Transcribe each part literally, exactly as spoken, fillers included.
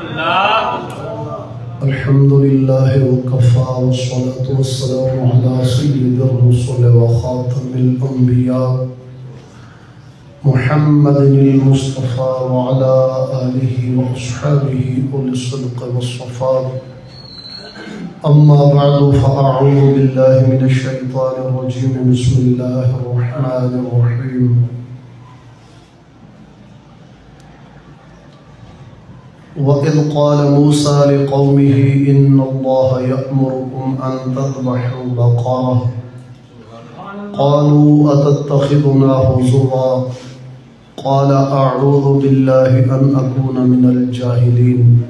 الحمد لله وكفى والصلاة والسلام على سيد الرسل وخاتم الأنبياء محمد المصطفى وعلى آله وأصحابه أولي الصدق والصفاء. أما بعد فأعوذ بالله من الشيطان الرجيم. بسم الله الرحمن الرحيم. وَإِذْ قَالَ مُوسَى لِقَوْمِهِ إِنَّ اللَّهَ يَأْمُرُكُمْ أَن تَذْبَحُوا بَقَرَةً قَالُوا أَتَتَّخِذُنَا هُزُوًا قَالَ أَعُوذُ بِاللَّهِ أَنْ أَكُونَ مِنَ الْجَاهِلِينَ.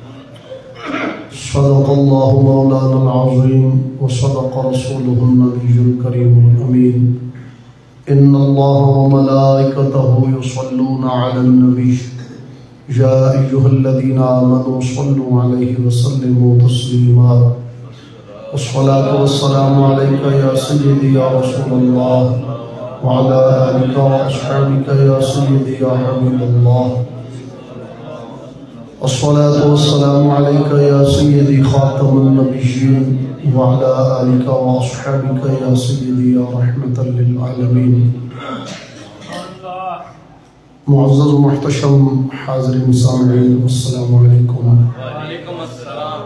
صدق الله مولانا العظيم وصدق رسوله النبي الكريم الأمين. إن الله وملائكته يصلون على النبي يا أيها الذين آمنوا صلوا عليه وسلموا تسليما. والصلاة والسلام عليك يا سيدي يا رسول الله وعلى آلك وأصحابك يا سيدي يا حبيب الله. الصلاة والسلام عليك يا سيدي خاتم النبيين وعلى آلك وأصحابك يا سيدي يا رحمة للعالمين. معزز و محتشم حاضرین سامعین السلام علیکم. وعلیکم السلام.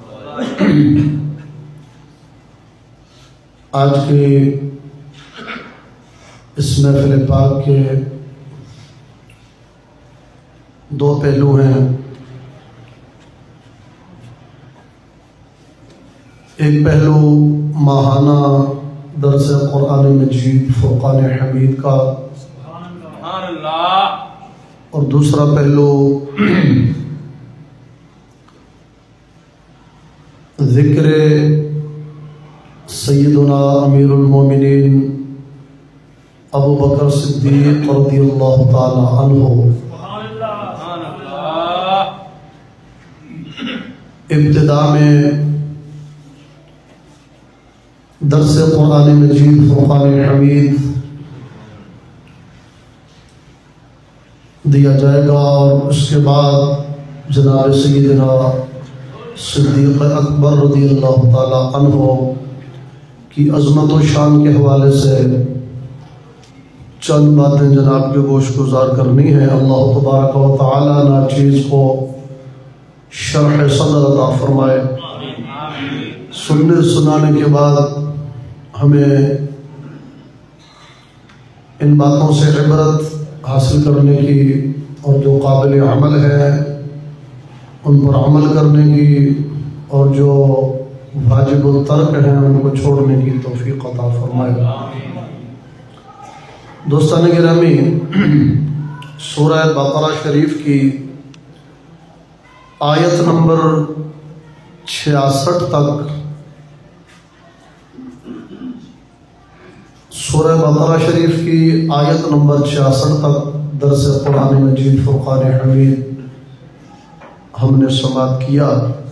آج کے اس محفل پاک کے دو پہلو ہیں. ایک پہلو ماہانہ درس قرآن مجید فرقان حمید کا، اور دوسرا پہلو ذکر سیدنا امیر المومنین ابو بکر صدیق رضی اللہ تعالی عنہ. ابتدا میں درس قرآن مجید فرقان حمید دیا جائے گا، اور اس کے بعد جناب سیدنا صدیق اکبر رضی اللہ تعالی عنہ کی عظمت و شان کے حوالے سے چند باتیں جناب کے گوش گزار کرنی ہے. اللہ تبارک و تعالی ناچیز کو شرح صدر عطا فرمائے. سننے سنانے کے بعد ہمیں ان باتوں سے عبرت حاصل کرنے کی، اور جو قابل عمل ہے ان پر عمل کرنے کی، اور جو واجب الترک ہیں ان کو چھوڑنے کی توفیق عطا فرمائے. دوستان گرامی، سورہ بقرہ شریف کی آیت نمبر چھیاسٹھ تک، سورہ بقرہ شریف کی آیت نمبر چھیاسٹھ تک درس قرآن مجید فرقان حمید ہم نے سماعت کیا.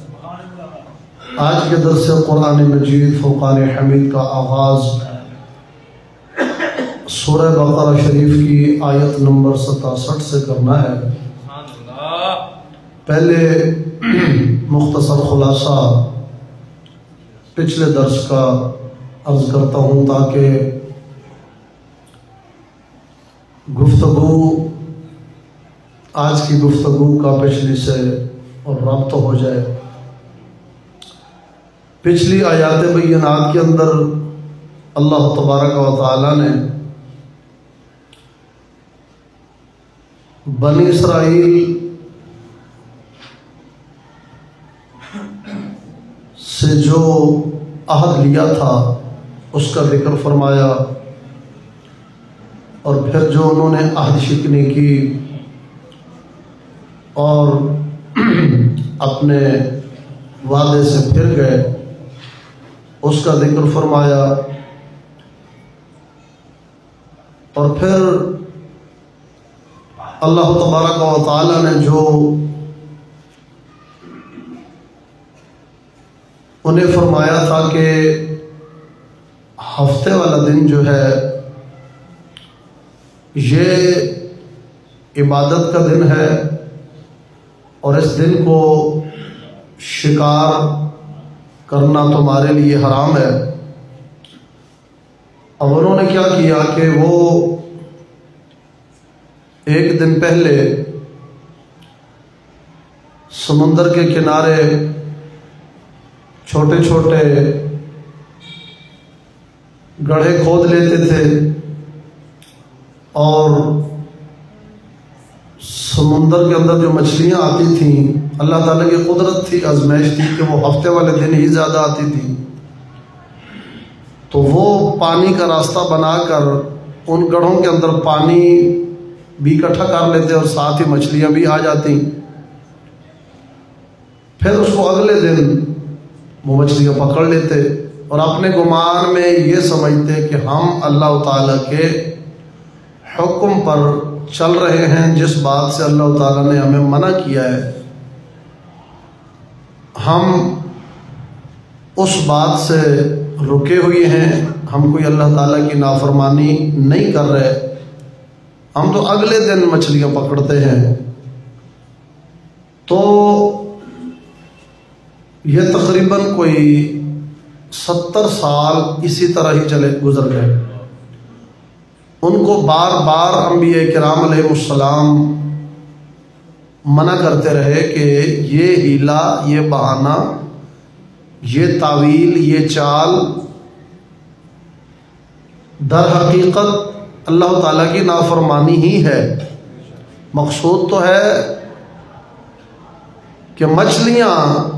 آج کے درس قرآن مجید فرقان حمید کا آغاز سورہ بقرہ شریف کی آیت نمبر ستاسٹھ سے کرنا ہے. پہلے مختصر خلاصہ پچھلے درس کا عرض کرتا ہوں تاکہ گفتگو آج کی گفتگو کا پچھلی سے اور رابطہ ہو جائے. پچھلی آیات بینات کے اندر اللہ تبارک و تعالی نے بنی اسرائیل سے جو عہد لیا تھا اس کا ذکر فرمایا، اور پھر جو انہوں نے عہد شکنی کی اور اپنے وعدے سے پھر گئے اس کا ذکر فرمایا، اور پھر اللہ تبارک و تعالی نے جو انہیں فرمایا تھا کہ ہفتے والا دن جو ہے یہ عبادت کا دن ہے، اور اس دن کو شکار کرنا تمہارے لیے حرام ہے۔ اب انہوں نے کیا کیا کہ وہ ایک دن پہلے سمندر کے کنارے چھوٹے چھوٹے گڑھے کھود لیتے تھے اور سمندر کے اندر جو مچھلیاں آتی تھیں، اللہ تعالیٰ کی قدرت تھی، آزمائش تھی کہ وہ ہفتے والے دن ہی زیادہ آتی تھی، تو وہ پانی کا راستہ بنا کر ان گڑھوں کے اندر پانی بھی اکٹھا کر لیتے اور ساتھ ہی مچھلیاں بھی آ جاتی۔ پھر اس کو اگلے دن وہ مچھلیاں پکڑ لیتے اور اپنے گمان میں یہ سمجھتے کہ ہم اللہ تعالیٰ کے حکم پر چل رہے ہیں، جس بات سے اللہ تعالیٰ نے ہمیں منع کیا ہے ہم اس بات سے رکے ہوئے ہیں، ہم کوئی اللہ تعالیٰ کی نافرمانی نہیں کر رہے، ہم تو اگلے دن مچھلیاں پکڑتے ہیں۔ تو یہ تقریباً کوئی ستر سال اسی طرح ہی چلے گزر گئے۔ ان کو بار بار انبیاء کرام علیہ السلام منع کرتے رہے کہ یہ ہیلا، یہ بہانہ، یہ تعویل، یہ چال در حقیقت اللہ تعالیٰ کی نافرمانی ہی ہے۔ مقصود تو ہے کہ مچھلیاں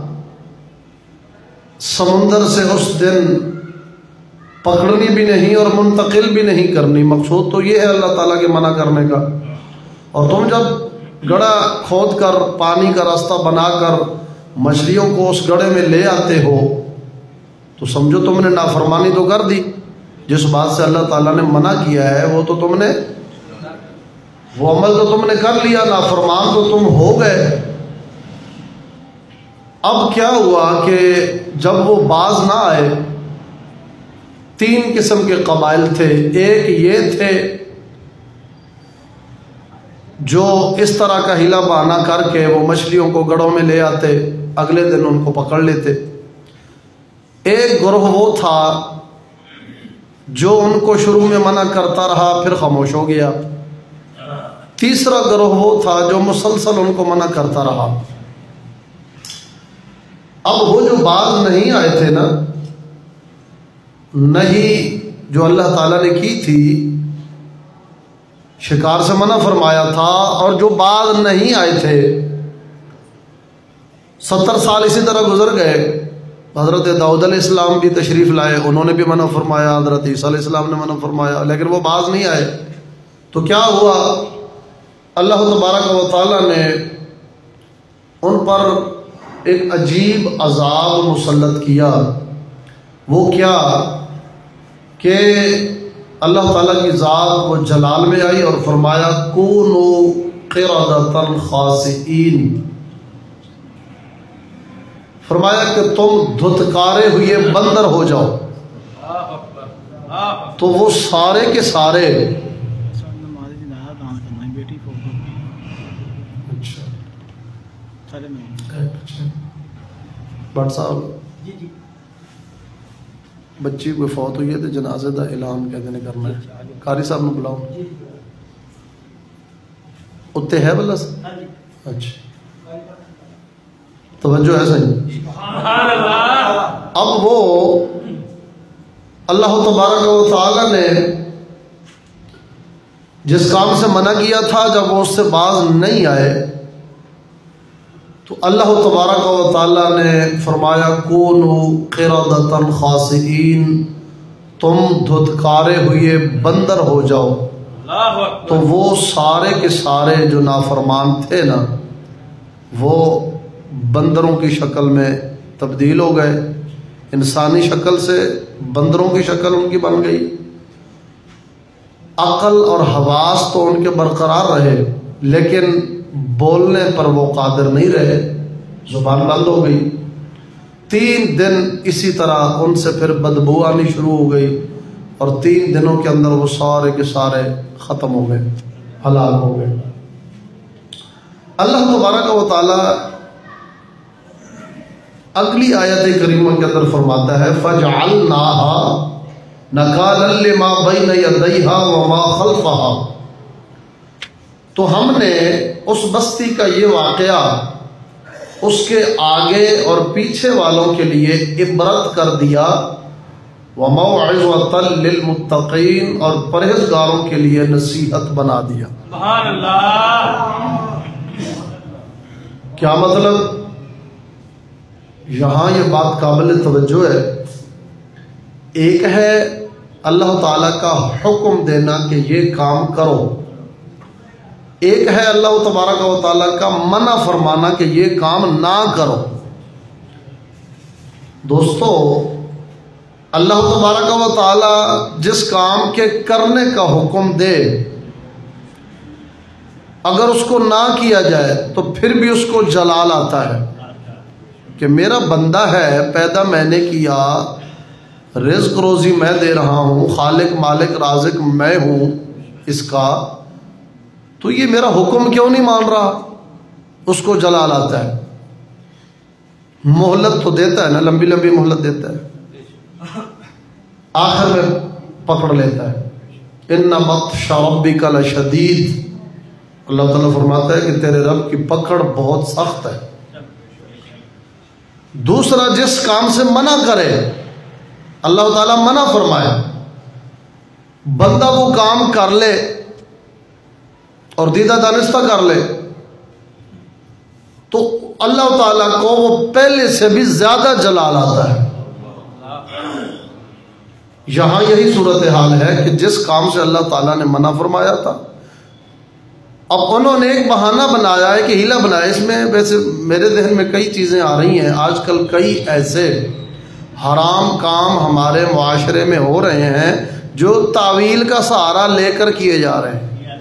سمندر سے اس دن پکڑنی بھی نہیں اور منتقل بھی نہیں کرنی، مقصود تو یہ ہے اللہ تعالیٰ کے منع کرنے کا۔ اور تم جب گڑھا کھود کر پانی کا راستہ بنا کر مچھلیوں کو اس گڑھے میں لے آتے ہو تو سمجھو تم نے نافرمانی تو کر دی، جس بات سے اللہ تعالیٰ نے منع کیا ہے وہ تو تم نے وہ عمل تو تم نے کر لیا، نافرمان تو تم ہو گئے۔ اب کیا ہوا کہ جب وہ باز نہ آئے، تین قسم کے قبائل تھے۔ ایک یہ تھے جو اس طرح کا ہیلا بہانہ کر کے وہ مچھلیوں کو گڑھوں میں لے آتے، اگلے دن ان کو پکڑ لیتے۔ ایک گروہ وہ تھا جو ان کو شروع میں منع کرتا رہا پھر خاموش ہو گیا۔ تیسرا گروہ وہ تھا جو مسلسل ان کو منع کرتا رہا۔ اب وہ جو باز نہیں آئے تھے نا، نہیں جو اللہ تعالیٰ نے کی تھی، شکار سے منع فرمایا تھا، اور جو باز نہیں آئے تھے، ستر سال اسی طرح گزر گئے۔ حضرت داؤد علیہ السلام بھی تشریف لائے، انہوں نے بھی منع فرمایا، حضرت عیسیٰ علیہ السلام نے منع فرمایا، لیکن وہ باز نہیں آئے۔ تو کیا ہوا؟ اللہ تبارک و تعالیٰ نے ان پر ایک عجیب عذاب مسلط کیا۔ وہ کیا کہ اللہ تعالیٰ کی ذات وہ جلال میں آئی اور فرمایا کونوا قردۃ خاسئین، فرمایا کہ تم دھتکارے ہوئے بندر ہو جاؤ۔ تو وہ سارے کے سارے بٹ صاحب بچی کوئی فوت ہوئی ہے تو جنازے دا اعلان کہتے نے کرنا ہے، قاری صاحب نے بلاؤ اتنے ہے بلس۔ اچھا توجہ ہے صحیح۔ اب وہ اللہ تبارک و تعالی نے جس کام سے منع کیا تھا، جب وہ اس سے باز نہیں آئے تو اللہ تبارک و تعالیٰ نے فرمایا کونوا قردۃ خاسئین، تم دھتکارے ہوئے بندر ہو جاؤ۔ تو وہ سارے کے سارے جو نافرمان تھے نا، وہ بندروں کی شکل میں تبدیل ہو گئے، انسانی شکل سے بندروں کی شکل ان کی بن گئی۔ عقل اور حواس تو ان کے برقرار رہے، لیکن بولنے پر وہ قادر نہیں رہے، زبان بند ہو گئی۔ تین دن اسی طرح ان سے پھر بدبو آنی شروع ہو گئی، اور تین دنوں کے اندر وہ سارے کے سارے ختم ہو گئے، ہلاک ہو گئے۔ اللہ تبارک و تعالی اگلی آیت کریمہ کے اندر فرماتا ہے فَجْعَلْنَاهَا نَكَالًا لِمَا بَيْنَ يَدَيْهَا وَمَا خَلْفَهَا، تو ہم نے اس بستی کا یہ واقعہ اس کے آگے اور پیچھے والوں کے لیے عبرت کر دیا، وَمَوْعِظَةً لِلْمُتَّقِينَ، اور پرہیزگاروں کے لیے نصیحت بنا دیا۔ سبحان اللہ۔ کیا مطلب؟ یہاں یہ بات قابل توجہ ہے، ایک ہے اللہ تعالیٰ کا حکم دینا کہ یہ کام کرو، ایک ہے اللہ تبارک و تعالیٰ کا منع فرمانا کہ یہ کام نہ کرو۔ دوستو، اللہ تبارک و تعالیٰ جس کام کے کرنے کا حکم دے، اگر اس کو نہ کیا جائے تو پھر بھی اس کو جلال آتا ہے کہ میرا بندہ ہے، پیدا میں نے کیا، رزق روزی میں دے رہا ہوں، خالق مالک رازق میں ہوں اس کا، تو یہ میرا حکم کیوں نہیں مان رہا؟ اس کو جلال آتا ہے۔ مہلت تو دیتا ہے نا، لمبی لمبی مہلت دیتا ہے، آخر میں پکڑ لیتا ہے۔ ان بطش ربک لشدید، اللہ تعالیٰ فرماتا ہے کہ تیرے رب کی پکڑ بہت سخت ہے۔ دوسرا، جس کام سے منع کرے، اللہ تعالیٰ منع فرمائے، بندہ وہ کام کر لے اور دیدہ دانستہ کر لے تو اللہ تعالیٰ کو وہ پہلے سے بھی زیادہ جلال آتا ہے۔ یہاں یہی صورتحال ہے کہ جس کام سے اللہ تعالیٰ نے منع فرمایا تھا، اب انہوں نے ایک بہانہ بنایا ہے کہ ہیلا بنایا۔ اس میں ویسے میرے ذہن میں کئی چیزیں آ رہی ہیں، آج کل کئی ایسے حرام کام ہمارے معاشرے میں ہو رہے ہیں جو تعویل کا سہارا لے کر کیے جا رہے ہیں۔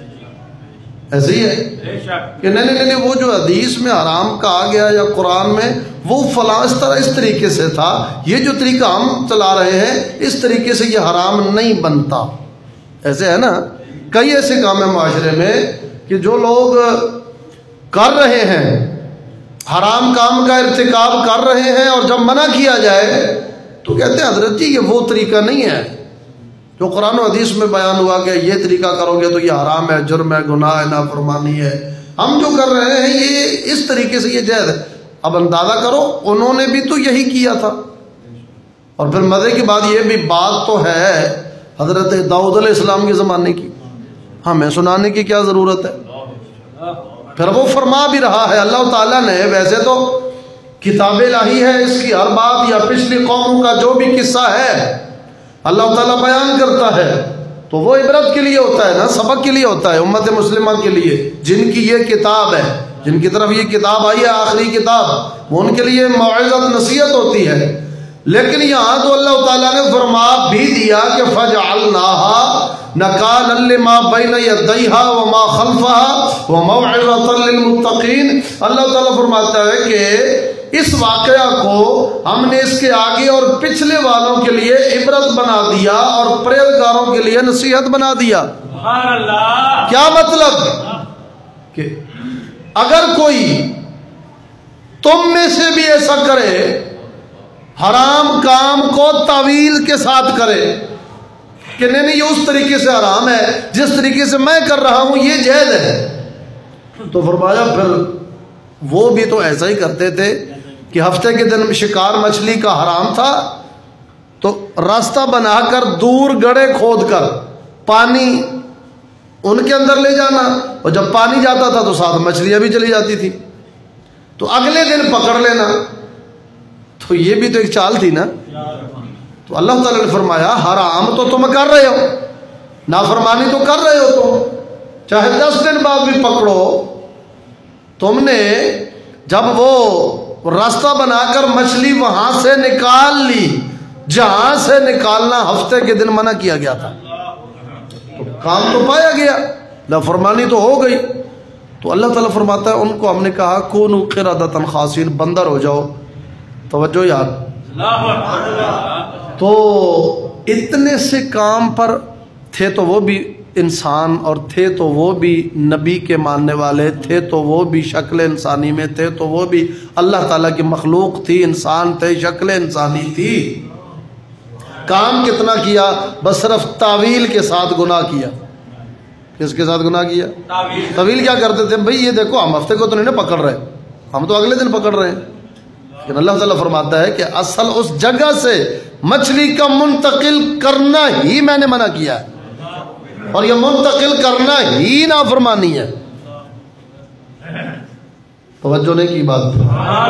ایسے ہی ہے کہ نہیں نہیں نہیں وہ جو حدیث میں حرام کہا گیا یا قرآن میں وہ فلاں اس طرح اس طریقے سے تھا، یہ جو طریقہ ہم چلا رہے ہیں اس طریقے سے یہ حرام نہیں بنتا۔ ایسے ہے نا، کئی ایسے کام ہیں معاشرے میں کہ جو لوگ کر رہے ہیں، حرام کام کا ارتکاب کر رہے ہیں، اور جب منع کیا جائے تو کہتے ہیں حضرت جی یہ وہ طریقہ نہیں ہے جو قرآن و حدیث میں بیان ہوا کہ یہ طریقہ کرو گے تو یہ حرام ہے، جرم ہے، گناہ ہے، نافرمانی ہے، ہم جو کر رہے ہیں یہ اس طریقے سے یہ جائز ہے۔ اب اندازہ کرو انہوں نے بھی تو یہی کیا تھا، اور پھر مزے کی بات یہ بھی بات تو ہے حضرت داؤد علیہ السلام کے زمانے کی، ہمیں سنانے کی کیا ضرورت ہے؟ پھر وہ فرما بھی رہا ہے اللہ تعالیٰ نے، ویسے تو کتاب الہی ہے، اس کی ہر بات یا پچھلی قوموں کا جو بھی قصہ ہے اللہ تعالیٰ بیان کرتا ہے تو وہ عبرت کے لیے ہوتا ہے نا، سبق کے لیے ہوتا ہے، امت مسلمہ کے لیے جن کی یہ کتاب ہے، جن کی طرف یہ کتاب آئی ہے آخری کتاب، وہ ان کے لیے موعظت نصیحت ہوتی ہے۔ لیکن یہاں تو اللہ تعالیٰ نے فرما بھی دیا کہ فَجْعَلْنَاهَا نَكَالًا لِمَا بَيْنَ يَدَيْهَا وَمَا خَلْفَهَا وَمَوْعِظَةً لِلْمُتَّقِينَ۔ اللہ تعالیٰ فرماتا ہے کہ اس واقعہ کو ہم نے اس کے آگے اور پچھلے والوں کے لیے عبرت بنا دیا اور پرہیزگاروں کے لیے نصیحت بنا دیا۔ سبحان اللہ۔ کیا مطلب؟ کہ اگر کوئی تم میں سے بھی ایسا کرے، حرام کام کو تعویل کے ساتھ کرے کہ نہیں نہیں یہ اس طریقے سے حرام ہے، جس طریقے سے میں کر رہا ہوں یہ جائز ہے، تو فرمایا پھر وہ بھی تو ایسا ہی کرتے تھے کہ ہفتے کے دن شکار مچھلی کا حرام تھا تو راستہ بنا کر دور گڑھے کھود کر پانی ان کے اندر لے جانا، اور جب پانی جاتا تھا تو ساتھ مچھلیاں بھی چلی جاتی تھی، تو اگلے دن پکڑ لینا۔ تو یہ بھی تو ایک چال تھی نا۔ تو اللہ تعالیٰ نے فرمایا حرام تو تم کر رہے ہو، نافرمانی تو کر رہے ہو، تم چاہے دس دن بعد بھی پکڑو، تم نے جب وہ راستہ بنا کر مچھلی وہاں سے نکال لی جہاں سے نکالنا ہفتے کے دن منع کیا گیا تھا، تو کام تو پایا گیا، نافرمانی تو ہو گئی۔ تو اللہ تعالیٰ فرماتا ہے ان کو ہم نے کہا کونوا قردۃ خاسئین، بندر ہو جاؤ۔ توجہ یار، تو اتنے سے کام پر تھے تو وہ بھی انسان اور تھے تو وہ بھی نبی کے ماننے والے تھے، تو وہ بھی شکل انسانی میں تھے، تو وہ بھی اللہ تعالیٰ کی مخلوق تھی، انسان تھے، شکل انسانی تھی۔ کام کتنا کیا؟ بس صرف تعویل کے ساتھ گناہ کیا۔ کس کے ساتھ گناہ کیا؟ تعویل کیا کرتے تھے؟ بھئی یہ دیکھو ہم ہفتے کو تو نہیں پکڑ رہے، ہم تو اگلے دن پکڑ رہے ہیں، لیکن اللہ تعالیٰ فرماتا ہے کہ اصل اس جگہ سے مچھلی کا منتقل کرنا ہی میں نے منع کیا ہے، اور یہ منتقل کرنا ہی نافرمانی ہے۔ توجہ نہیں کی بات پہ؟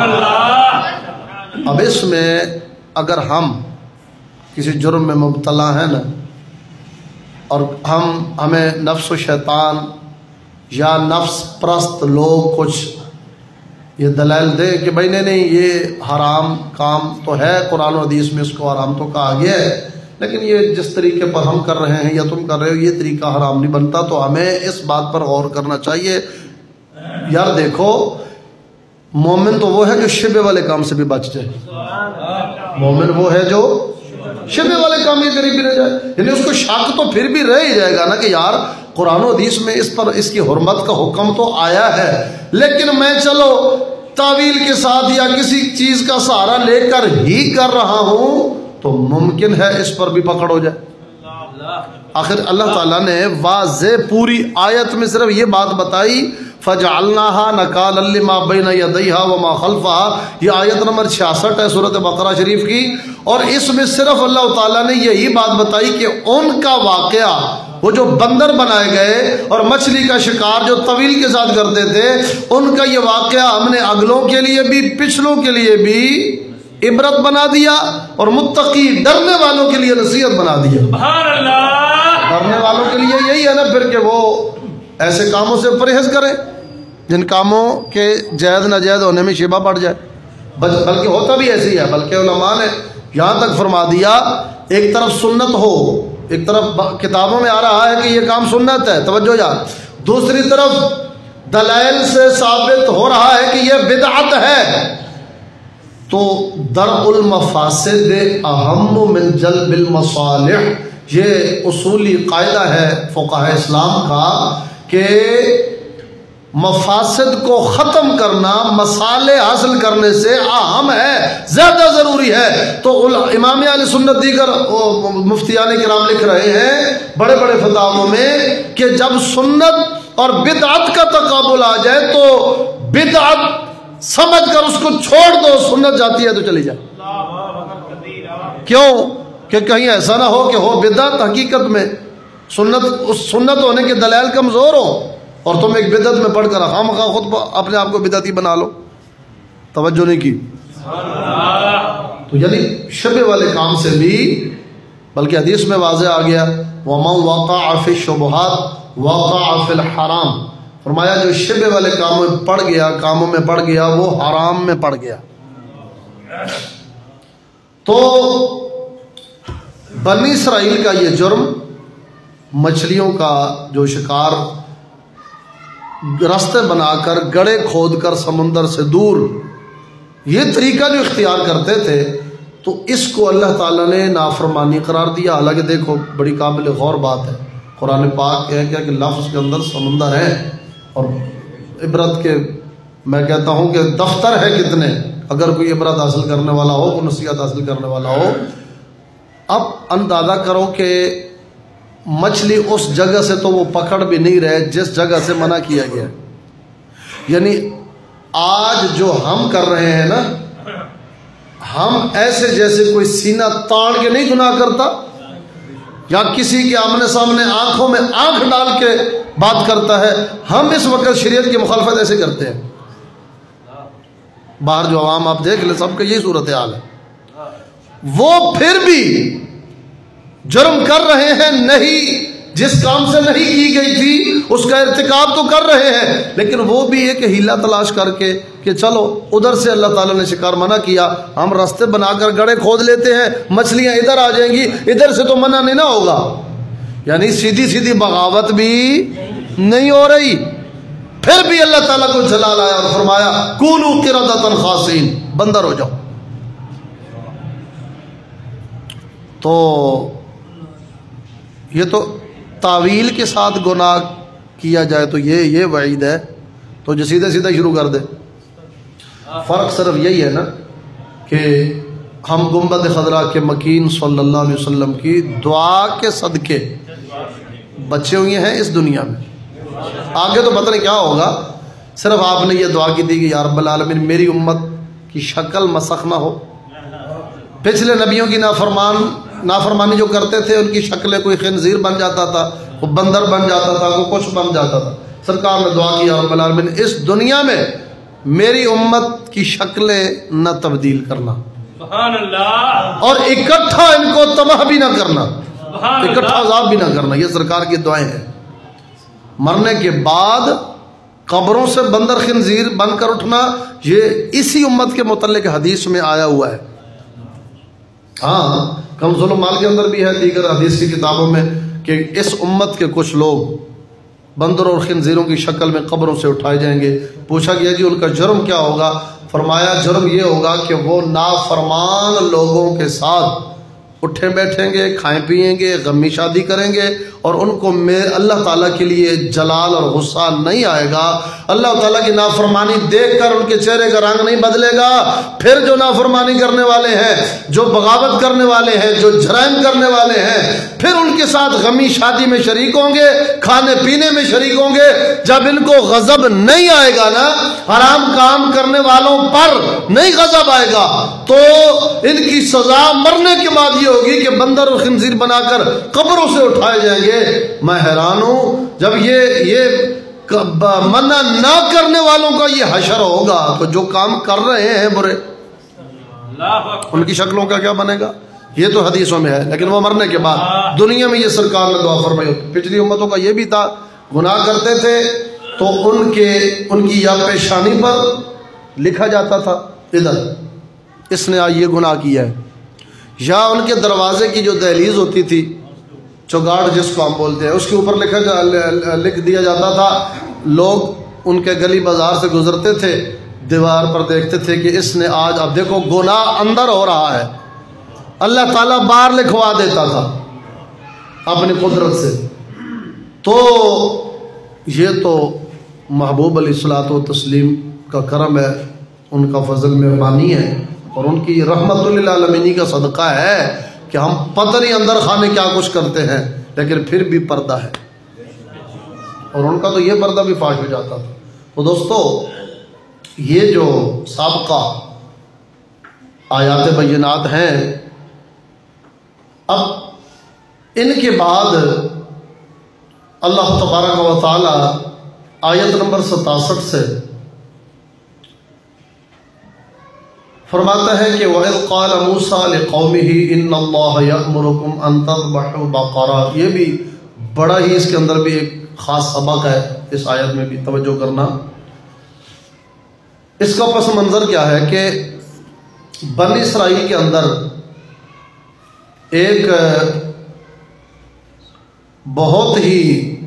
اب اس میں اگر ہم کسی جرم میں مبتلا ہیں نا، اور ہم ہمیں نفس و شیطان یا نفس پرست لوگ کچھ یہ دلائل دے کہ بھائی نہیں نہیں یہ حرام کام تو ہے، قرآن و حدیث میں اس کو حرام تو کہا گیا ہے، لیکن یہ جس طریقے پر ہم کر رہے ہیں یا تم کر رہے ہو یہ طریقہ حرام نہیں بنتا، تو ہمیں اس بات پر غور کرنا چاہیے۔ یار دیکھو، مومن تو وہ ہے جو شبہ والے کام سے بھی بچ جائے، مومن وہ ہے جو شبہ والے کام کے قریب بھی رہ جائے، یعنی اس کو شک تو پھر بھی رہ ہی جائے گا نا کہ یار قرآن و حدیث میں اس پر اس کی حرمت کا حکم تو آیا ہے، لیکن میں چلو تعویل کے ساتھ یا کسی چیز کا سہارا لے کر ہی کر رہا ہوں، تو ممکن ہے اس پر بھی پکڑ ہو جائے۔ آخر اللہ تعالیٰ نے واضح پوری آیت میں صرف یہ بات بتائی، فَجَعَلْنَاهَا نَكَالًا لِمَا بَيْنَ يَدَيْهَا وَمَا خَلْفَهَا، یہ آیت نمبر چھیاسٹھ ہے سورۃ بقرہ شریف کی، اور اس میں صرف اللہ تعالیٰ نے یہی بات بتائی کہ ان کا واقعہ، وہ جو بندر بنائے گئے اور مچھلی کا شکار جو طویل کے ساتھ کرتے تھے، ان کا یہ واقعہ ہم نے اگلوں کے لیے بھی پچھلوں کے لیے بھی عبرت بنا دیا، اور متقی ڈرنے والوں کے لیے نصیحت بنا دیا۔ سبحان اللہ۔ ڈرنے والوں کے لیے یہی ہے نا پھر کہ وہ ایسے کاموں سے پرہیز کریں جن کاموں کے جائز ناجائز ہونے میں شبہ پڑ جائے، بلکہ ہوتا بھی ایسے ہی ہے، بلکہ علماء نے یہاں تک فرما دیا ایک طرف سنت ہو، ایک طرف کتابوں میں آ رہا ہے کہ یہ کام سنت ہے، توجہ یار، دوسری طرف دلائل سے ثابت ہو رہا ہے کہ یہ بدعت ہے، تو درء المفاسد اہم من جلب المصالح، یہ اصولی قاعدہ ہے فقہاء اسلام کا کہ مفاسد کو ختم کرنا مصالح حاصل کرنے سے اہم ہے، زیادہ ضروری ہے۔ تو امام اہل سنت دیگر مفتیان کرام لکھ رہے ہیں بڑے بڑے فتاووں میں کہ جب سنت اور بدعت کا تقابل آ جائے تو بدعت سمجھ کر اس کو چھوڑ دو، سنت جاتی ہے تو چلی جائے۔ کیوں؟ کہ کہیں ایسا نہ ہو کہ ہو بدعت حقیقت میں سنت، اس سنت ہونے کے دلائل کمزور ہو اور تم ایک بدعت میں پڑھ کر خام خواہ خود اپنے آپ کو بدعتی بنا لو۔ توجہ نہیں کی؟ تو یعنی شبہ والے کام سے بھی، بلکہ حدیث میں واضح آ گیا وَمَنْ وَقَعَ فِي الشُّبُهَاتِ وَقَعَ فِي الْحَرَامِ، فرمایا جو شبہ والے کاموں میں پڑ گیا کاموں میں پڑ گیا وہ حرام میں پڑ گیا۔ تو بنی اسرائیل کا یہ جرم، مچھلیوں کا جو شکار راستے بنا کر گڑھے کھود کر سمندر سے دور یہ طریقہ جو اختیار کرتے تھے، تو اس کو اللہ تعالیٰ نے نافرمانی قرار دیا۔ حالانکہ دیکھو بڑی قابل غور بات ہے، قرآن پاک کہہ کیا کہ لفظ کے اندر سمندر ہے، اور عبرت کے میں کہتا ہوں کہ دفتر ہے کتنے، اگر کوئی عبرت حاصل کرنے والا ہو، کوئی نصیحت حاصل کرنے والا ہو۔ اب اندازہ کرو کہ مچھلی اس جگہ سے تو وہ پکڑ بھی نہیں رہے جس جگہ سے منع کیا گیا، یعنی آج جو ہم کر رہے ہیں نا، ہم ایسے جیسے کوئی سینہ تاڑ کے نہیں گناہ کرتا، یا کسی کے آمنے سامنے آنکھوں میں آنکھ ڈال کے بات کرتا ہے، ہم اس وقت شریعت کی مخالفت ایسے کرتے ہیں۔ باہر جو عوام آپ دیکھ لیں سب کا یہی صورتحال ہے، وہ پھر بھی جرم کر رہے ہیں، نہیں جس کام سے نہیں کی گئی تھی اس کا ارتکاب تو کر رہے ہیں، لیکن وہ بھی ایک ہیلا تلاش کر کے کہ چلو ادھر سے اللہ تعالیٰ نے شکار منع کیا، ہم راستے بنا کر گڑھے کھود لیتے ہیں، مچھلیاں ادھر آ جائیں گی، ادھر سے تو منع نہیں نہ ہوگا، یعنی سیدھی سیدھی بغاوت بھی نہیں ہو رہی۔ پھر بھی اللہ تعالیٰ کو جلال آیا اور فرمایا کونوا قردۃ خاسئین، بندر ہو جاؤ۔ تو یہ تو تعویل کے ساتھ گناہ کیا جائے تو یہ یہ وعید ہے تو جو سیدھے سیدھے شروع کر دے. فرق صرف یہی ہے نا کہ ہم گنبد خضرا کے مکین صلی اللہ علیہ وسلم کی دعا کے صدقے بچے ہوئے ہیں اس دنیا میں. آگے تو پتہ نہیں کیا ہوگا. صرف آپ نے یہ دعا کی تھی کہ یا رب العالمین میری امت کی شکل مسخ نہ ہو. پچھلے نبیوں کی نافرمان نافرمانی جو کرتے تھے ان کی شکلیں کوئی خنزیر بن جاتا تھا, کوئی بندر بن جاتا تھا, کوئی کچھ بن جاتا تھا. سرکار نے دعا کی یا رب العالمین اس دنیا میں میری امت کی شکلیں نہ تبدیل کرنا سبحان اللہ, اور اکٹھا ان کو تباہ بھی نہ کرنا, اکٹھا عذاب بھی نہ کرنا. یہ سرکار کی دعائیں ہیں. مرنے کے بعد قبروں سے بندر خنزیر بن کر اٹھنا یہ اسی امت کے متعلق حدیث میں آیا ہوا ہے. ہاں کنز المال کے اندر بھی ہے, دیگر حدیث کی کتابوں میں, کہ اس امت کے کچھ لوگ بندروں اور خنزیروں کی شکل میں قبروں سے اٹھائے جائیں گے. پوچھا گیا جی ان کا جرم کیا ہوگا؟ فرمایا جرم یہ ہوگا کہ وہ نافرمان لوگوں کے ساتھ اٹھے بیٹھیں گے, کھائیں پیئیں گے, غمی شادی کریں گے, اور ان کو میں اللہ تعالیٰ کے لیے جلال اور غصہ نہیں آئے گا. اللہ تعالیٰ کی نافرمانی دیکھ کر ان کے چہرے کا رنگ نہیں بدلے گا. پھر جو نافرمانی کرنے والے ہیں, جو بغاوت کرنے والے ہیں, جو جرائم کرنے والے ہیں, پھر ان کے ساتھ غمی شادی میں شریک ہوں گے, کھانے پینے میں شریک ہوں گے. جب ان کو غضب نہیں آئے گا نا, حرام کام کرنے والوں پر نہیں غضب آئے گا, تو ان کی سزا مرنے کے بعد یہ ہوگی کہ بندر اور خنزیر بنا کر قبروں سے اٹھائے جائیں گے. میں حیران ہوں جب یہ یہ منع نہ کرنے والوں کا یہ حشر ہوگا تو جو کام کر رہے ہیں برے ان کی شکلوں کا کیا بنے گا؟ یہ تو حدیثوں میں ہے, لیکن وہ مرنے کے بعد دنیا میں یہ سرکار نے دعا فرمائی. پچھلی امتوں کا یہ بھی تھا, گناہ کرتے تھے تو ان کے ان کی یا پیشانی پر لکھا جاتا تھا ادھر اس نے آج یہ گناہ کیا ہے, یا ان کے دروازے کی جو دہلیز ہوتی تھی, چوگاڑ جس کو ہم بولتے ہیں, اس کے اوپر لکھا لکھ دیا جاتا تھا. لوگ ان کے گلی بازار سے گزرتے تھے, دیوار پر دیکھتے تھے کہ اس نے آج, اب دیکھو گناہ اندر ہو رہا ہے, اللہ تعالیٰ باہر لکھوا دیتا تھا اپنی قدرت سے. تو یہ تو محبوب علیہ الصلوۃ والتسلیم کا کرم ہے, ان کا فضل مہربانی ہے, اور ان کی رحمت للعالمین کا صدقہ ہے کہ ہم پتہ نہیں اندر خانے کیا کچھ کرتے ہیں, لیکن پھر بھی پردہ ہے, اور ان کا تو یہ پردہ بھی فاش ہو جاتا تھا. تو دوستو یہ جو سابقہ آیات بینات ہیں, اب ان کے بعد اللہ تبارک و تعالی آیت نمبر ستاسٹھ سے فرماتا ہے کہ وَإِذْ قَالَ مُوسَىٰ لِقَوْمِهِ إِنَّ اللَّهَ يَأْمُرُكُمْ أَن تَذْبَحُوا بَقَرَةً. یہ بھی بڑا ہی اس کے اندر بھی ایک خاص سبق ہے, اس آیت میں بھی توجہ کرنا. اس کا پس منظر کیا ہے کہ بنی اسرائیل کے اندر ایک بہت ہی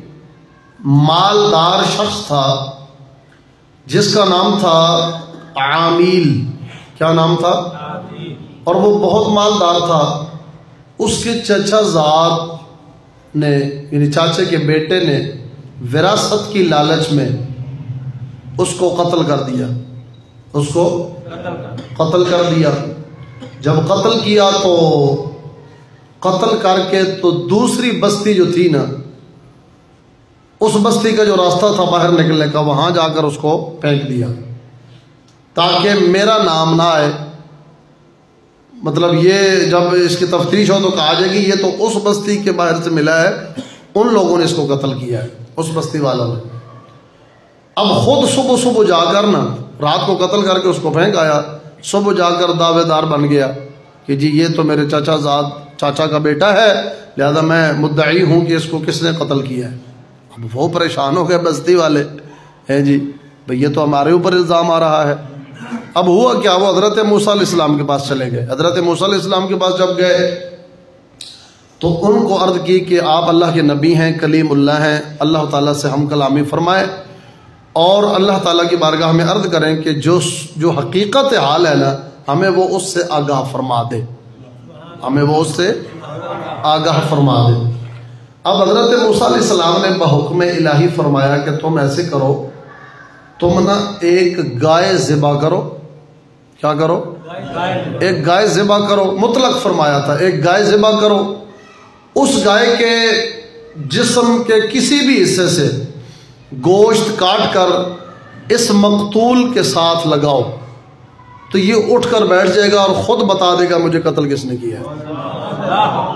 مالدار شخص تھا جس کا نام تھا عامیل. کیا نام تھا؟ اور وہ بہت مالدار تھا. اس کے چچا زاد نے, یعنی چاچے کے بیٹے نے وراثت کی لالچ میں اس کو قتل کر دیا, اس کو قتل کر دیا. جب قتل کیا تو قتل کر کے تو دوسری بستی جو تھی نا, اس بستی کا جو راستہ تھا باہر نکلنے کا, وہاں جا کر اس کو پھینک دیا تاکہ میرا نام نہ آئے. مطلب یہ جب اس کی تفتیش ہو تو کہا جائے گی یہ تو اس بستی کے باہر سے ملا ہے, ان لوگوں نے اس کو قتل کیا ہے, اس بستی والوں نے. اب خود صبح صبح جا کر نا, رات کو قتل کر کے اس کو پھینک آیا, صبح جا کر دعوے دار بن گیا کہ جی یہ تو میرے چاچا زاد چاچا کا بیٹا ہے, لہذا میں مدعی ہوں کہ اس کو کس نے قتل کیا ہے. اب وہ پریشان ہو گئے بستی والے, ہیں جی بھئی یہ تو ہمارے اوپر الزام آ رہا ہے. اب ہوا کیا, وہ حضرت موسیٰ علیہ السلام کے پاس چلے گئے. حضرت موسیٰ علیہ السلام کے پاس جب گئے تو ان کو عرض کی کہ آپ اللہ کے نبی ہیں, کلیم اللہ ہیں, اللہ تعالیٰ سے ہم کلامی فرمائیں اور اللہ تعالیٰ کی بارگاہ میں عرض کریں کہ جو جو حقیقت حال ہے نا ہمیں وہ اس سے آگاہ فرما دے, ہمیں وہ اس سے آگاہ فرما دے. اب حضرت موسیٰ علیہ السلام نے بحکم الہی فرمایا کہ تم ایسے کرو، تم نا ایک گائے ذبح کرو. کیا کرو؟ ایک گائے ذبح کرو. مطلق فرمایا تھا ایک گائے ذبح کرو. اس گائے کے جسم کے کسی بھی حصے سے گوشت کاٹ کر اس مقتول کے ساتھ لگاؤ تو یہ اٹھ کر بیٹھ جائے گا اور خود بتا دے گا مجھے قتل کس نے کیا ہے.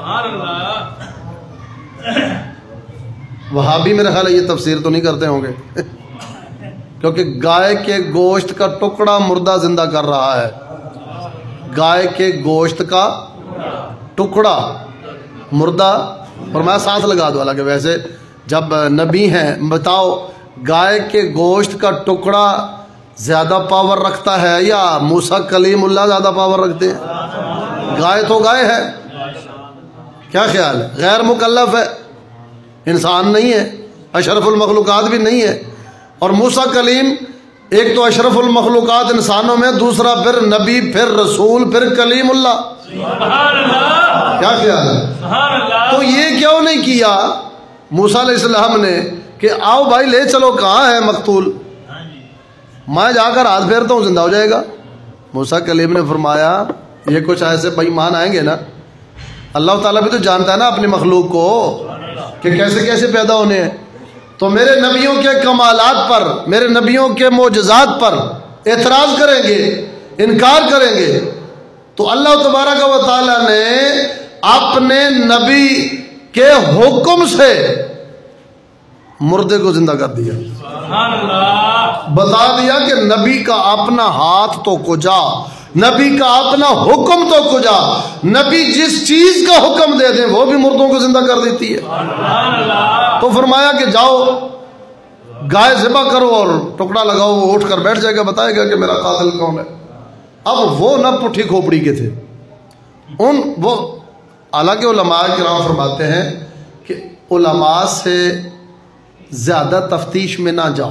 وہابی میرا خیال ہے یہ تفسیر تو نہیں کرتے ہوں گے کیونکہ گائے کے گوشت کا ٹکڑا مردہ زندہ کر رہا ہے. گائے کے گوشت کا ٹکڑا مردہ اور میں ساتھ لگا دوں. حالانکہ ویسے جب نبی ہیں بتاؤ گائے کے گوشت کا ٹکڑا زیادہ پاور رکھتا ہے یا موسیٰ کلیم اللہ زیادہ پاور رکھتے ہیں؟ گائے تو گائے ہے. کیا خیال ہے؟ غیر مکلف ہے، انسان نہیں ہے، اشرف المخلوقات بھی نہیں ہے. اور موسیٰ کلیم ایک تو اشرف المخلوقات انسانوں میں، دوسرا پھر نبی، پھر رسول، پھر کلیم اللہ. کیا خیال ہے؟ تو یہ کیوں نہیں کیا موسیٰ علیہ السلام نے کہ آؤ بھائی لے چلو، کہاں ہے مقتول، میں جا کر ہاتھ پھیرتا ہوں زندہ ہو جائے گا. موسیٰ کلیم نے فرمایا یہ کچھ ایسے بے ایمان آئیں گے نا، اللہ تعالیٰ بھی تو جانتا ہے نا اپنی مخلوق کو کہ کیسے کیسے پیدا ہونے ہیں. تو میرے نبیوں کے کمالات پر، میرے نبیوں کے معجزات پر اعتراض کریں گے، انکار کریں گے، تو اللہ تبارک و تعالیٰ نے اپنے نبی کے حکم سے مردے کو زندہ کر دیا. بتا دیا کہ نبی کا اپنا ہاتھ تو کجا، نبی کا اپنا حکم تو کجا، نبی جس چیز کا حکم دے دیں وہ بھی مردوں کو زندہ کر دیتی ہے. تو فرمایا کہ جاؤ گائے ذبح کرو اور ٹکڑا لگاؤ، وہ اٹھ کر بیٹھ جائے گا، بتائے گا کہ میرا قاتل کون ہے. اب وہ نہ پٹھی کھوپڑی کے تھے ان وہ حالانکہ علماء کرام فرماتے ہیں کہ علماء سے زیادہ تفتیش میں نہ جاؤ،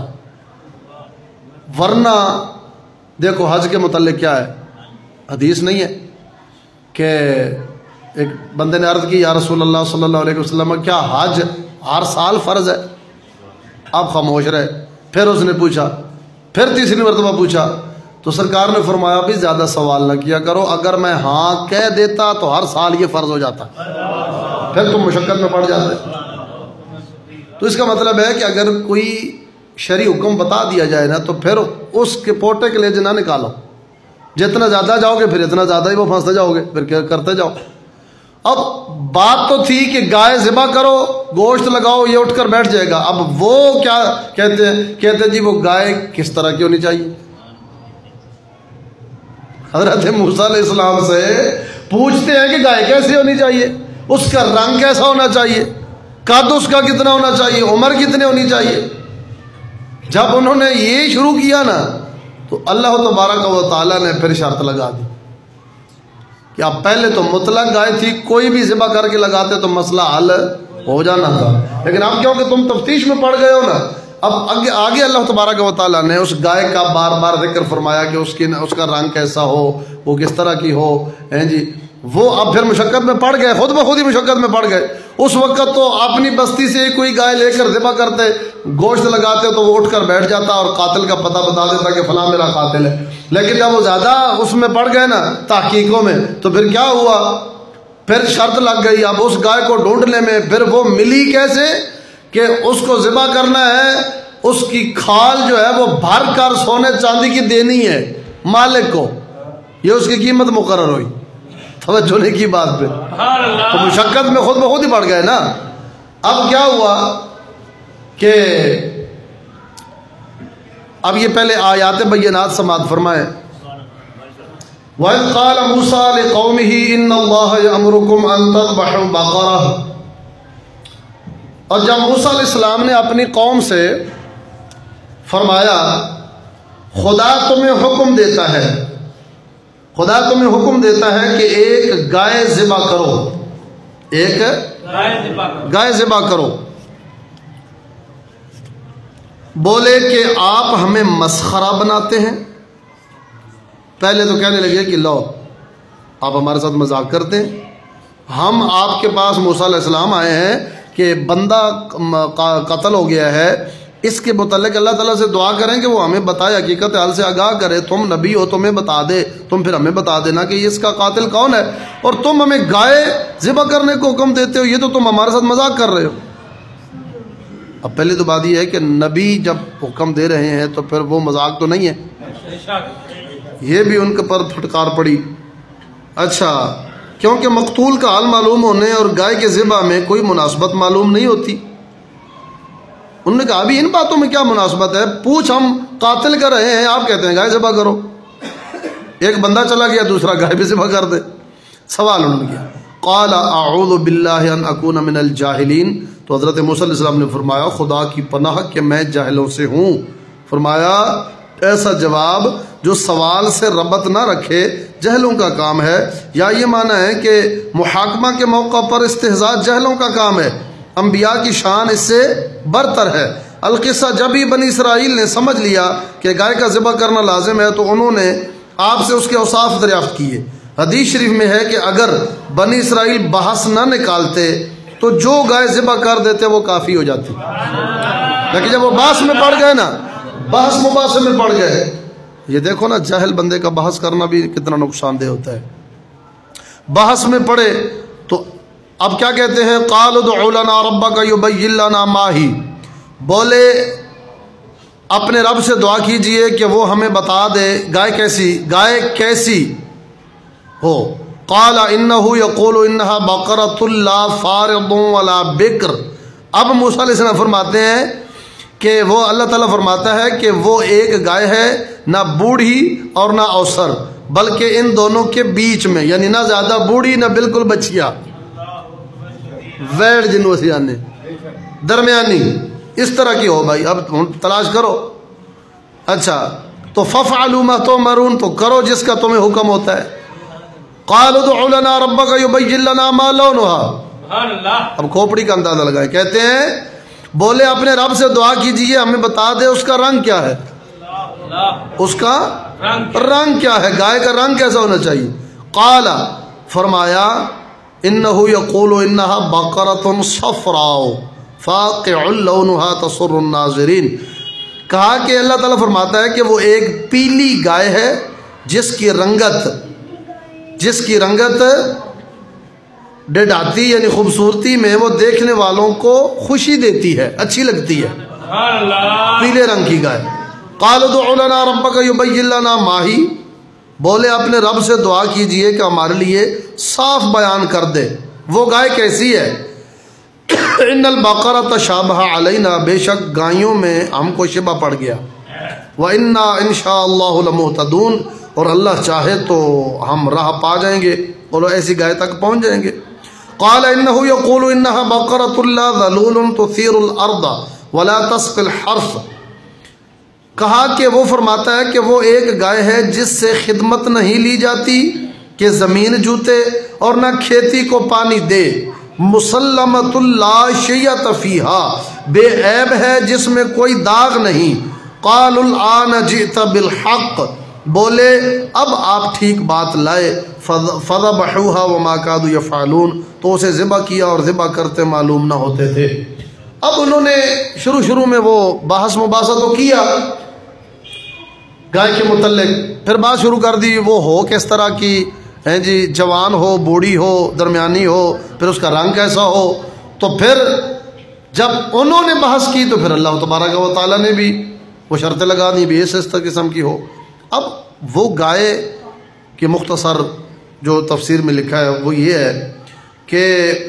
ورنہ دیکھو حج کے متعلق کیا ہے، حدیث نہیں ہے کہ ایک بندے نے عرض کی یا رسول اللہ صلی اللہ علیہ وسلم کیا حج ہر سال فرض ہے؟ آپ خاموش رہے. پھر اس نے پوچھا، پھر تیسری مرتبہ پوچھا تو سرکار نے فرمایا بھی زیادہ سوال نہ کیا کرو، اگر میں ہاں کہہ دیتا تو ہر سال یہ فرض ہو جاتا، پھر تم مشقت میں پڑ جاتے. تو اس کا مطلب ہے کہ اگر کوئی شرعی حکم بتا دیا جائے نا تو پھر اس کے پوٹے کے لیے نہ نکالو، جتنا زیادہ جاؤ گے پھر اتنا زیادہ ہی وہ پھنستے جاؤ گے، پھر کیا کرتے جاؤ. اب بات تو تھی کہ گائے ذبح کرو، گوشت لگاؤ، یہ اٹھ کر بیٹھ جائے گا. اب وہ کیا کہتے ہیں؟ کہتے ہیں جی وہ گائے کس طرح کی ہونی چاہیے. حضرت موسیٰ علیہ السلام سے پوچھتے ہیں کہ گائے کیسی ہونی چاہیے، اس کا رنگ کیسا ہونا چاہیے، قد اس کا کتنا ہونا چاہیے، عمر کتنے ہونی چاہیے. جب انہوں نے یہ شروع کیا نا تو اللہ تبارک و تعالیٰ نے پھر شرط لگا دی کہ اب پہلے تو مطلق گائے تھی، کوئی بھی ذبح کر کے لگاتے تو مسئلہ حل ہو جانا تھا، لیکن اب کیونکہ تم تفتیش میں پڑ گئے ہو نا، اب آگے آگے اللہ تبارک و تعالیٰ نے اس گائے کا بار بار ذکر فرمایا کہ اس کی اس کا رنگ کیسا ہو، وہ کس طرح کی ہو ہیں جی. وہ اب پھر مشقت میں پڑ گئے، خود بخود ہی مشقت میں پڑ گئے. اس وقت تو اپنی بستی سے کوئی گائے لے کر ذبح کرتے، گوشت لگاتے تو وہ اٹھ کر بیٹھ جاتا اور قاتل کا پتہ بتا دیتا کہ فلاں میرا قاتل ہے. لیکن جب وہ زیادہ اس میں پڑ گئے نا تحقیقوں میں تو پھر کیا ہوا، پھر شرط لگ گئی اب اس گائے کو ڈھونڈنے میں. پھر وہ ملی کیسے کہ اس کو ذبح کرنا ہے، اس کی کھال جو ہے وہ بھر کر سونے چاندی کی دینی ہے مالک کو، یہ اس کی قیمت مقرر ہوئی. توجہ نہیں کی بات پہ، تو مشقت میں خود بخود ہی پڑ گئے نا. اب کیا ہوا کہ اب یہ پہلے آیات بینات سماعت فرمائیں. وَإِذْ قَالَ مُوسَىٰ لِقَوْمِهِ إِنَّ اللَّهَ يَأْمُرُكُمْ أَن تَذْبَحُوا بَقَرَةً. اور جب موسیٰ علیہ السلام نے اپنی قوم سے فرمایا خدا تمہیں حکم دیتا ہے، خدا تمہیں حکم دیتا ہے کہ ایک گائے ذبح کرو، ایک گائے ذبح کرو. بولے کہ آپ ہمیں مسخرہ بناتے ہیں. پہلے تو کہنے لگے کہ لو آپ ہمارے ساتھ مذاق کرتے ہیں، ہم آپ کے پاس موسیٰ علیہ السلام آئے ہیں کہ بندہ قتل ہو گیا ہے، اس کے متعلق اللہ تعالیٰ سے دعا کریں کہ وہ ہمیں بتائے، حقیقت حال سے آگاہ کرے. تم نبی ہو، تمہیں بتا دے، تم پھر ہمیں بتا دینا کہ اس کا قاتل کون ہے. اور تم ہمیں گائے ذبح کرنے کو حکم دیتے ہو، یہ تو تم ہمارے ساتھ مذاق کر رہے ہو. اب پہلے تو بات یہ ہے کہ نبی جب حکم دے رہے ہیں تو پھر وہ مذاق تو نہیں ہے، یہ بھی ان کے پر پھٹکار پڑی. اچھا، کیونکہ مقتول کا حال معلوم ہونے اور گائے کے ذبح میں کوئی مناسبت معلوم نہیں ہوتی. انہوں نے کہا ابھی ان باتوں میں کیا مناسبت ہے؟ پوچھ ہم قاتل کر رہے ہیں، آپ کہتے ہیں گائے ذبح کرو. ایک بندہ چلا گیا، دوسرا گائے بھی ذبح کر دے. سوال انہوں نے کیا. قال اعوذ باللہ ان اکون من الجاہلین. تو حضرت موسیٰ علیہ السلام نے فرمایا خدا کی پناہ کہ میں جاہلوں سے ہوں. فرمایا ایسا جواب جو سوال سے ربط نہ رکھے جہلوں کا کام ہے، یا یہ معنی ہے کہ محاکمہ کے موقع پر استہزاء جہلوں کا کام ہے، انبیاء کی شان اس سے برتر ہے. القصہ جب ہی بنی اسرائیل نے سمجھ لیا کہ گائے کا ذبح کرنا لازم ہے تو انہوں نے آپ سے اس کے اوصاف دریافت کیے. حدیث شریف میں ہے کہ اگر بنی اسرائیل بحث نہ نکالتے تو جو گائے ذبح کر دیتے وہ کافی ہو جاتی، لیکن جب وہ بحث میں پڑ گئے نا، بحث مباحثے میں پڑ گئے. یہ دیکھو نا، جاہل بندے کا بحث کرنا بھی کتنا نقصان دہ ہوتا ہے. بحث میں پڑے تو اب کیا کہتے ہیں؟ قال ادع لنا ربک یبین لنا ما ہی. بولے اپنے رب سے دعا کیجئے کہ وہ ہمیں بتا دے گائے کیسی گائے کیسی ہو. قال انه يقول انها بقرۃ لا فارض ولا بکر. اب موسیٰ علیہ السلام فرماتے ہیں کہ وہ اللہ تعالیٰ فرماتا ہے کہ وہ ایک گائے ہے، نہ بوڑھی اور نہ اوسر، بلکہ ان دونوں کے بیچ میں، یعنی نہ زیادہ بوڑھی نہ بالکل بچیا، ویڑ جنوں سے آنے درمیانی اس طرح کی ہو. بھائی اب تلاش کرو. اچھا تو ففعلوا ما تؤمرون، تو کرو جس کا تمہیں حکم ہوتا ہے. قال ادع لنا ربک یبین لنا ما لونها. اب کھوپڑی کا اندازہ لگائیں. کہتے ہیں بولے اپنے رب سے دعا کیجئے ہمیں بتا دے اس کا رنگ کیا ہے، اس کا رنگ کیا ہے، گائے کا رنگ کیسا ہونا چاہیے. قال فرمایا انه يقول انها بقرۃ صفراء فاقع لونها تسر الناظرین. کہا کہ اللہ تعالیٰ فرماتا ہے کہ وہ ایک پیلی گائے ہے جس کی رنگت جس کی رنگت ڈڈاتی یعنی خوبصورتی میں وہ دیکھنے والوں کو خوشی دیتی ہے، اچھی لگتی ہے، پیلے رنگ کی گائے. قال ادع لنا ربک یبین لنا ما ہی. بولے اپنے رب سے دعا کیجئے کہ ہمارے لیے صاف بیان کر دے وہ گائے کیسی ہے. ان البقرہ تشابہ علینا، بے شک گائیوں میں ہم کو شبہ پڑ گیا. وَإِنَّا إِن شَاءَ اللَّهُ لَمُهْتَدُونَ، اور اللہ چاہے تو ہم راہ پا جائیں گے اور ایسی گائے تک پہنچ جائیں گے. قال انه يقول انها بقرة لا ذلول تثير الارض ولا تسقي الحرث. کہا کہ وہ فرماتا ہے کہ وہ ایک گائے ہے جس سے خدمت نہیں لی جاتی کہ زمین جوتے اور نہ کھیتی کو پانی دے. مسلمۃ لا شیۃ فیہا، بے عیب ہے جس میں کوئی داغ نہیں. قال الآن جئت بالحق، بولے اب آپ ٹھیک بات لائے. فذبحوها وما كادوا يفعلون، تو اسے ذبح کیا اور ذبح کرتے معلوم نہ ہوتے تھے. اب انہوں نے شروع شروع میں وہ بحث مباحثہ تو کیا گائے کے متعلق، پھر بات شروع کر دی وہ ہو کس طرح کی ہے جی، جوان ہو، بوڑھی ہو، درمیانی ہو، پھر اس کا رنگ کیسا ہو. تو پھر جب انہوں نے بحث کی تو پھر اللہ تبارک و تعالیٰ نے بھی وہ شرطیں لگا دی بھی اس قسم کی ہو. اب وہ گائے کی مختصر جو تفسیر میں لکھا ہے وہ یہ ہے کہ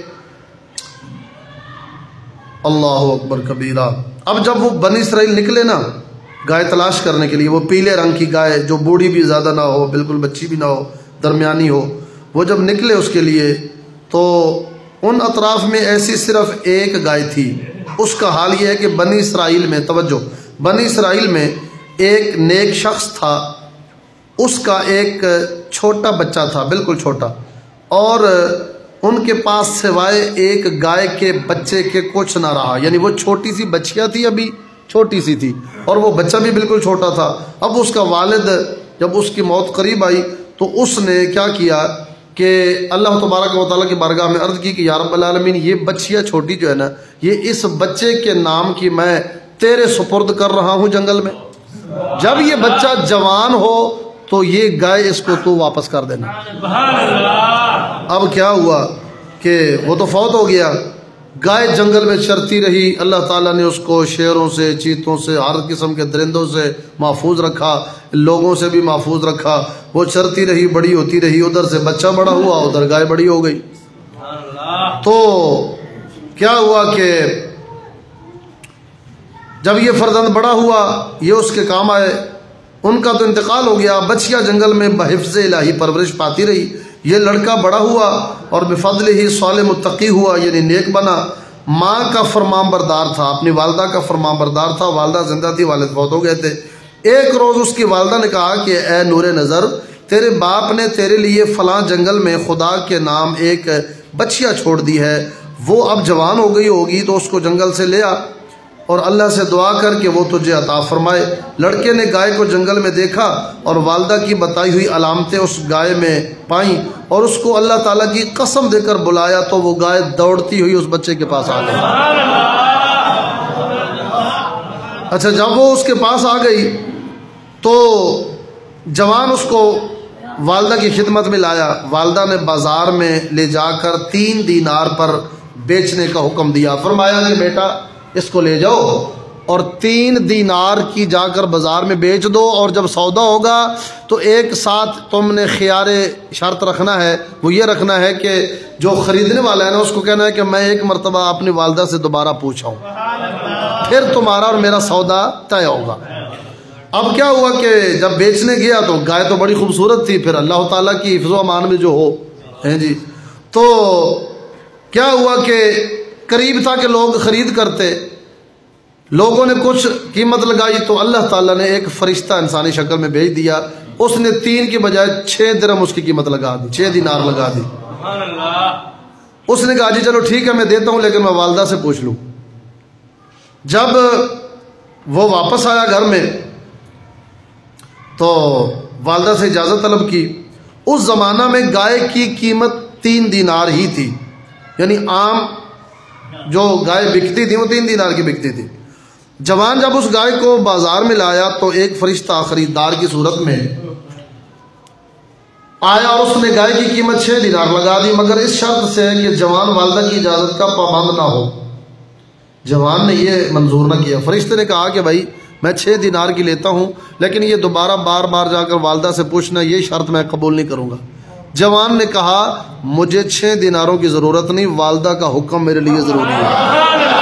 اللہ اکبر کبیرہ. اب جب وہ بنی اسرائیل نکلے نا گائے تلاش کرنے کے لیے، وہ پیلے رنگ کی گائے جو بوڑھی بھی زیادہ نہ ہو، بالکل بچی بھی نہ ہو، درمیانی ہو، وہ جب نکلے اس کے لیے تو ان اطراف میں ایسی صرف ایک گائے تھی. اس کا حال یہ ہے کہ بنی اسرائیل میں، توجہ، بنی اسرائیل میں ایک نیک شخص تھا، اس کا ایک چھوٹا بچہ تھا، بالکل چھوٹا، اور ان کے پاس سوائے ایک گائے کے بچے کے کچھ نہ رہا. یعنی وہ چھوٹی سی بچیا تھی، ابھی چھوٹی سی تھی، اور وہ بچہ بھی بالکل چھوٹا تھا. اب اس کا والد جب اس کی موت قریب آئی تو اس نے کیا کیا کہ اللہ تبارک و تعالیٰ کی بارگاہ میں عرض کی کہ یا رب العالمین یہ بچیا چھوٹی جو ہے نا، یہ اس بچے کے نام کی میں تیرے سپرد کر رہا ہوں جنگل میں، جب یہ بچہ جوان ہو تو یہ گائے اس کو تو واپس کر دینا۔ اب کیا ہوا کہ وہ تو فوت ہو گیا، گائے جنگل میں چرتی رہی، اللہ تعالیٰ نے اس کو شیروں سے، چیتوں سے، ہر قسم کے درندوں سے محفوظ رکھا، لوگوں سے بھی محفوظ رکھا، وہ چرتی رہی، بڑی ہوتی رہی، ادھر سے بچہ بڑا ہوا، ادھر گائے بڑی ہو گئی۔ تو کیا ہوا کہ جب یہ فرزند بڑا ہوا، یہ اس کے کام آئے، ان کا تو انتقال ہو گیا، بچیا جنگل میں بحفظ الہی پرورش پاتی رہی۔ یہ لڑکا بڑا ہوا اور بفضل ہی صالح متقی ہوا، یعنی نیک بنا، ماں کا فرمان بردار تھا، اپنی والدہ کا فرمان بردار تھا، والدہ زندہ تھی، والد فوت ہو گئے تھے۔ ایک روز اس کی والدہ نے کہا کہ اے نور نظر، تیرے باپ نے تیرے لیے فلاں جنگل میں خدا کے نام ایک بچیا چھوڑ دی ہے، وہ اب جوان ہو گئی ہوگی تو اس کو جنگل سے لے آ اور اللہ سے دعا کر کے وہ تجھے عطا فرمائے۔ لڑکے نے گائے کو جنگل میں دیکھا اور والدہ کی بتائی ہوئی علامتیں اس گائے میں پائیں اور اس کو اللہ تعالیٰ کی قسم دے کر بلایا تو وہ گائے دوڑتی ہوئی اس بچے کے پاس آ گئی۔ اچھا، جب وہ اس کے پاس آ گئی تو جوان اس کو والدہ کی خدمت میں لایا، والدہ نے بازار میں لے جا کر تین دینار پر بیچنے کا حکم دیا، فرمایا کہ بیٹا اس کو لے جاؤ اور تین دینار کی جا کر بازار میں بیچ دو، اور جب سودا ہوگا تو ایک ساتھ تم نے خیار شرط رکھنا ہے، وہ یہ رکھنا ہے کہ جو خریدنے والا ہے نا اس کو کہنا ہے کہ میں ایک مرتبہ اپنی والدہ سے دوبارہ پوچھا ہوں، پھر تمہارا اور میرا سودا طے ہوگا۔ اب کیا ہوا کہ جب بیچنے گیا تو گائے تو بڑی خوبصورت تھی، پھر اللہ تعالیٰ کی حفظ و امان میں جو ہو ہیں جی، تو کیا ہوا کہ قریب تھا کہ لوگ خرید کرتے، لوگوں نے کچھ قیمت لگائی تو اللہ تعالیٰ نے ایک فرشتہ انسانی شکل میں بھیج دیا، اس نے تین کی بجائے چھ درہم اس کی قیمت لگا دی، چھ دینار لگا دی۔ اس نے کہا جی چلو ٹھیک ہے میں دیتا ہوں لیکن میں والدہ سے پوچھ لوں۔ جب وہ واپس آیا گھر میں تو والدہ سے اجازت طلب کی۔ اس زمانہ میں گائے کی قیمت تین دینار ہی تھی، یعنی عام جو گائے بکتی تھی وہ تین دینار کی بکتی تھی۔ جوان جب اس گائے کو بازار میں لایا تو ایک فرشتہ خریدار کی صورت میں آیا اور اس نے گائے کی قیمت چھ دینار لگا دی، مگر اس شرط سے کہ جوان والدہ کی اجازت کا پابند نہ ہو۔ جوان نے یہ منظور نہ کیا۔ فرشتے نے کہا کہ بھائی میں چھ دینار کی لیتا ہوں لیکن یہ دوبارہ بار بار جا کر والدہ سے پوچھنا، یہ شرط میں قبول نہیں کروں گا۔ جوان نے کہا مجھے چھ دیناروں کی ضرورت نہیں، والدہ کا حکم میرے لیے ضروری ہے۔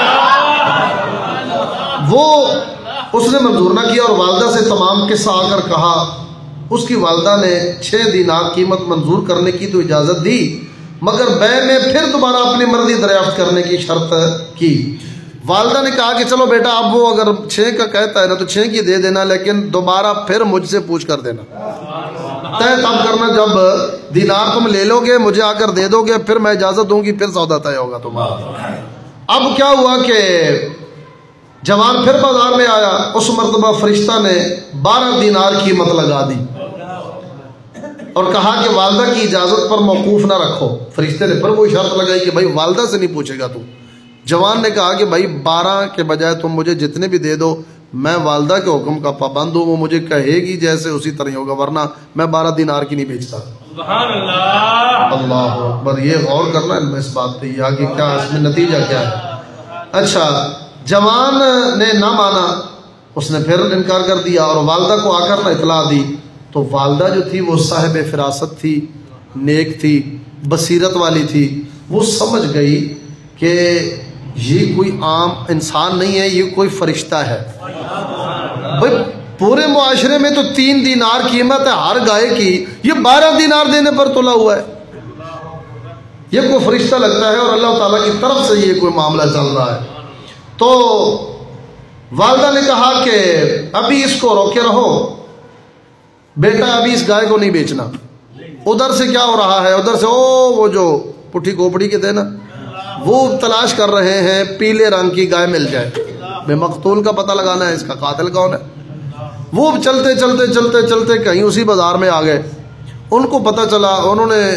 وہ اس نے منظور نہ کیا اور والدہ سے تمام قصہ آ کر کہا۔ اس کی والدہ نے چھ دینار قیمت منظور کرنے کی تو اجازت دی، مگر بے میں پھر دوبارہ اپنی مرضی دریافت کرنے کی شرط کی۔ والدہ نے کہا کہ چلو بیٹا اب وہ اگر چھ کا کہتا ہے نا تو چھ کی دے دینا، لیکن دوبارہ پھر مجھ سے پوچھ کر دینا، طے تب کرنا جب دینار تم لے لو گے مجھے آ کر دے دو گے، پھر میں اجازت دوں گی، پھر سودا طے ہوگا تمہارا۔ اب کیا ہوا کہ جوان پھر بازار میں آیا، اس مرتبہ فرشتہ نے بارہ دینار قیمت لگا دی اور کہا کہ والدہ کی اجازت پر موقوف نہ رکھو۔ فرشتے نے پھر وہ شرط لگائی کہ بھائی والدہ سے نہیں پوچھے گا تو۔ جوان نے کہا کہ بھائی بارہ کے بجائے تم مجھے جتنے بھی دے دو، میں والدہ کے حکم کا پابند ہوں، وہ مجھے کہے گی جیسے اسی طرح ہوگا، ورنہ میں بارہ دینار کی نہیں بیچتا۔ سبحان اللہ، اللہ اکبر، یہ غور کرنا ہے اس بات پہ، یہ آگے کیا اس میں نتیجہ کیا ہے۔ اچھا، جوان نے نہ مانا، اس نے پھر انکار کر دیا اور والدہ کو آ کر نہ اطلاع دی، تو والدہ جو تھی وہ صاحب فراست تھی، نیک تھی، بصیرت والی تھی، وہ سمجھ گئی کہ یہ کوئی عام انسان نہیں ہے، یہ کوئی فرشتہ ہے۔ بھائی پورے معاشرے میں تو تین دینار قیمت ہے ہر گائے کی، یہ بارہ دینار دینے پر تلا ہوا ہے، یہ کوئی فرشتہ لگتا ہے اور اللہ تعالیٰ کی طرف سے یہ کوئی معاملہ چل رہا ہے۔ تو والدہ نے کہا کہ ابھی اس کو روکے رہو بیٹا، ابھی اس گائے کو نہیں بیچنا۔ ادھر سے کیا ہو رہا ہے، ادھر سے او وہ جو پٹھی کوپڑی کے تھے نا وہ تلاش کر رہے ہیں پیلے رنگ کی گائے مل جائے، بے مقتول کا پتہ لگانا ہے، اس کا قاتل کون ہے۔ وہ چلتے چلتے چلتے چلتے کہیں اسی بازار میں آ گئے، ان کو پتہ چلا، انہوں نے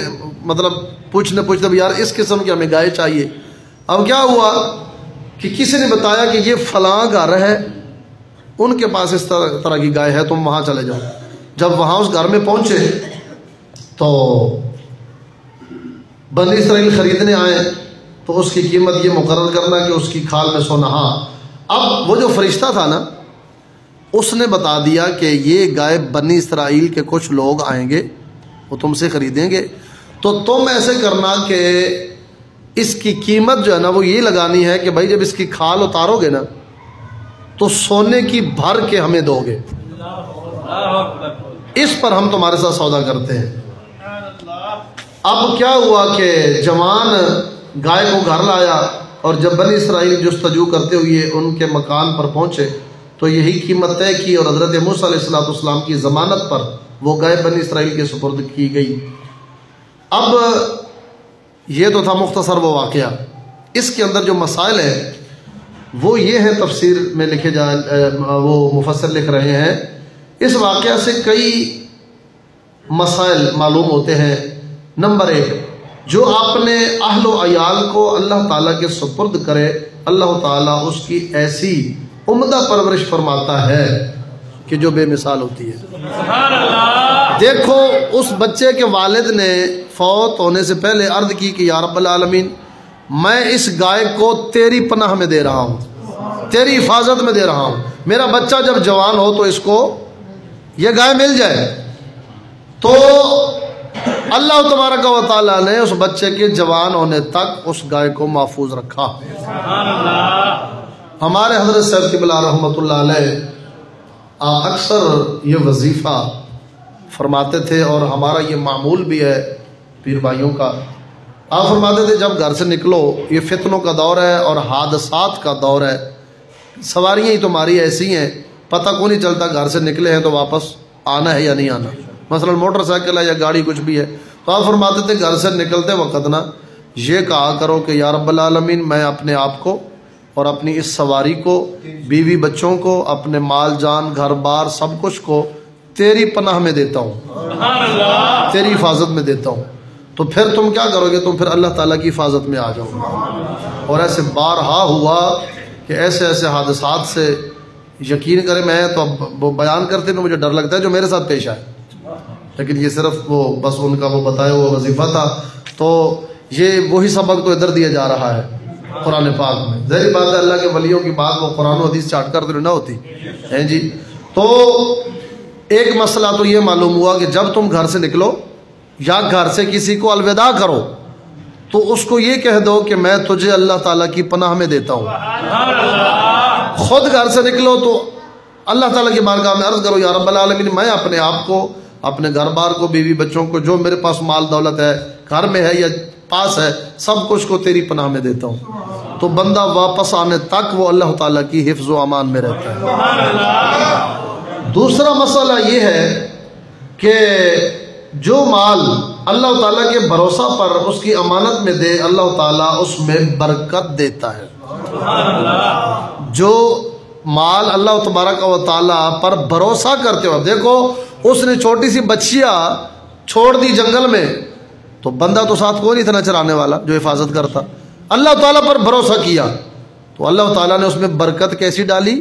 مطلب پوچھنے پوچھتے بھی یار اس قسم کی ہمیں گائے چاہیے. اب کیا ہوا کہ کسی نے بتایا کہ یہ فلاں گھر ہے, ان کے پاس اس طرح طرح کی گائے ہے, تم وہاں چلے جاؤ. جب وہاں اس گھر میں پہنچے تو بنی اسرائیل خریدنے آئے تو اس کی قیمت یہ مقرر کرنا کہ اس کی کھال میں سونا. ہاں اب وہ جو فرشتہ تھا نا, اس نے بتا دیا کہ یہ گائے بنی اسرائیل کے کچھ لوگ آئیں گے, وہ تم سے خریدیں گے, تو تم ایسے کرنا کہ اس کی قیمت جو ہے نا وہ یہ لگانی ہے کہ بھائی جب اس کی کھال اتارو گے نا تو سونے کی بھر کے ہمیں دو گے, اس پر ہم تمہارے ساتھ سودا کرتے ہیں. اب کیا ہوا کہ جوان گائے کو گھر لایا, اور جب بنی اسرائیل جستجو کرتے ہوئے ان کے مکان پر پہنچے تو یہی قیمت طے کی, اور حضرت موسیٰ علیہ الصلوۃ والسلام کی ضمانت پر وہ گائے بنی اسرائیل کے سپرد کی گئی. اب یہ تو تھا مختصر وہ واقعہ. اس کے اندر جو مسائل ہیں وہ یہ ہیں, تفسیر میں لکھے جا وہ مفسر لکھ رہے ہیں, اس واقعہ سے کئی مسائل معلوم ہوتے ہیں. نمبر ایک, جو اپنے اہل و عیال کو اللہ تعالیٰ کے سپرد کرے, اللہ تعالیٰ اس کی ایسی عمدہ پرورش فرماتا ہے کہ جو بے مثال ہوتی ہے. سبحان اللہ. دیکھو اس بچے کے والد نے فوت ہونے سے پہلے عرض کی کہ یا رب العالمین میں اس گائے کو تیری پناہ میں دے رہا ہوں, تیری حفاظت میں دے رہا ہوں, میرا بچہ جب جوان ہو تو اس کو یہ گائے مل جائے. تو اللہ تبارک و تعالیٰ نے اس بچے کے جوان ہونے تک اس گائے کو محفوظ رکھا. سبحان اللہ. ہمارے حضرت صاحب قبلہ رحمۃ اللہ علیہ اکثر یہ وظیفہ فرماتے تھے, اور ہمارا یہ معمول بھی ہے پیر بھائیوں کا. آپ فرماتے تھے جب گھر سے نکلو, یہ فتنوں کا دور ہے اور حادثات کا دور ہے, سواریاں ہی تمہاری ایسی ہیں پتہ کو نہیں چلتا گھر سے نکلے ہیں تو واپس آنا ہے یا نہیں آنا. مثلا موٹر سائیکل ہے یا گاڑی کچھ بھی ہے, تو آپ فرماتے تھے گھر سے نکلتے وقت نا یہ کہا کرو کہ یا رب العالمین میں اپنے آپ کو اور اپنی اس سواری کو, بیوی بچوں کو, اپنے مال جان گھر بار سب کچھ کو تیری پناہ میں دیتا ہوں, سبحان اللہ. تیری حفاظت میں دیتا ہوں. تو پھر تم کیا کرو گے, تم پھر اللہ تعالیٰ کی حفاظت میں آ جاؤ گے. اور ایسے بارہا ہوا کہ ایسے ایسے حادثات سے یقین کرے, میں تو اب وہ بیان کرتے تو مجھے ڈر لگتا ہے جو میرے ساتھ پیش آئے, لیکن یہ صرف وہ بس ان کا وہ بتایا ہوا وظیفہ تھا. تو یہ وہی سبق تو ادھر دیا جا رہا ہے قرآن پاک میں. ظاہر بات ہے اللہ کے ولیوں کی بات وہ قرآن و حدیث چاٹ کر تو نہ ہوتی ہے جی. تو ایک مسئلہ تو یہ معلوم ہوا کہ جب تم گھر سے نکلو یا گھر سے کسی کو الوداع کرو تو اس کو یہ کہہ دو کہ میں تجھے اللہ تعالیٰ کی پناہ میں دیتا ہوں. خود گھر سے نکلو تو اللہ تعالیٰ کی بارگاہ میں عرض کرو یا رب العالمین میں اپنے آپ کو, اپنے گھر بار کو, بیوی بچوں کو, جو میرے پاس مال دولت ہے گھر میں ہے یا پاس ہے, سب کچھ کو تیری پناہ میں دیتا ہوں. تو بندہ واپس آنے تک وہ اللہ تعالیٰ کی حفظ و امان میں رہتا ہے. دوسرا مسئلہ یہ ہے کہ جو مال اللہ تعالیٰ کے بھروسہ پر اس کی امانت میں دے, اللہ تعالیٰ اس میں برکت دیتا ہے. جو مال اللہ تبارک و تعالیٰ پر بھروسہ کرتے ہو, دیکھو اس نے چھوٹی سی بچیا چھوڑ دی جنگل میں, تو بندہ تو ساتھ کوئی نہیں تھا نہ چرانے والا جو حفاظت کرتا. اللہ تعالیٰ پر بھروسہ کیا تو اللہ تعالیٰ نے اس میں برکت کیسی ڈالی,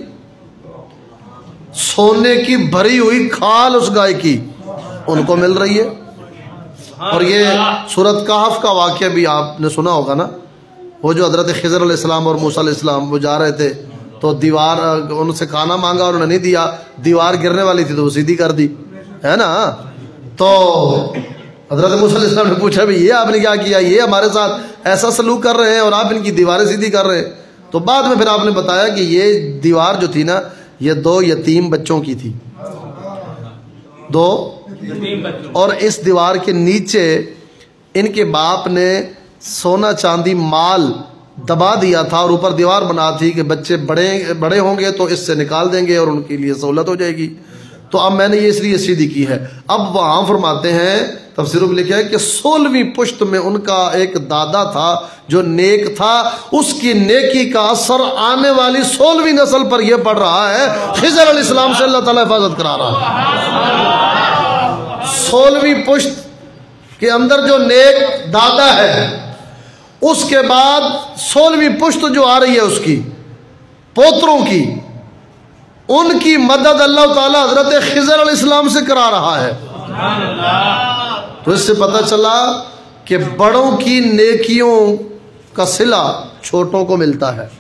سونے کی بھری ہوئی کھال اس گائے کی ان کو مل رہی ہے. اور یہ سورۃ کہف کا واقعہ بھی آپ نے سنا ہوگا نا, وہ جو حضرت خضر علیہ السلام اور موسیٰ علیہ السلام وہ جا رہے تھے تو دیوار ان سے کھانا مانگا اور انہوں نے نہیں دیا, دیوار گرنے والی تھی تو وہ سیدھی کر دی ہے نا. تو حضرت موسیٰ علیہ السلام نے پوچھا بھی یہ آپ نے کیا کیا, یہ ہمارے ساتھ ایسا سلوک کر رہے ہیں اور آپ ان کی دیواریں سیدھی کر رہے ہیں. تو بعد میں پھر آپ نے بتایا کہ یہ دیوار جو تھی نا یہ دو یتیم بچوں کی تھی, دو, اور اس دیوار کے نیچے ان کے باپ نے سونا چاندی مال دبا دیا تھا اور اوپر دیوار بنا تھی کہ بچے بڑے بڑے ہوں گے تو اس سے نکال دیں گے اور ان کے لیے سہولت ہو جائے گی. تو اب میں نے یہ اس لیے سیدھی کی ہے. اب وہاں فرماتے ہیں تفسیروں میں لکھا ہے کہ سولہویں پشت میں ان کا ایک دادا تھا جو نیک تھا, اس کی نیکی کا اثر آنے والی سولہویں نسل پر یہ پڑ رہا ہے. خضر علیہ السلام سے اللہ تعالیٰ حفاظت کرا رہا ہے. سولہویں پشت کہ اندر جو نیک دادا ہے اس کے بعد سولہویں پشت جو آ رہی ہے اس کی پوتروں کی، ان کی مدد اللہ تعالیٰ حضرت خضر علیہ السلام سے کرا رہا ہے۔ تو اس سے پتہ چلا کہ بڑوں کی نیکیوں کا صلہ چھوٹوں کو ملتا ہے۔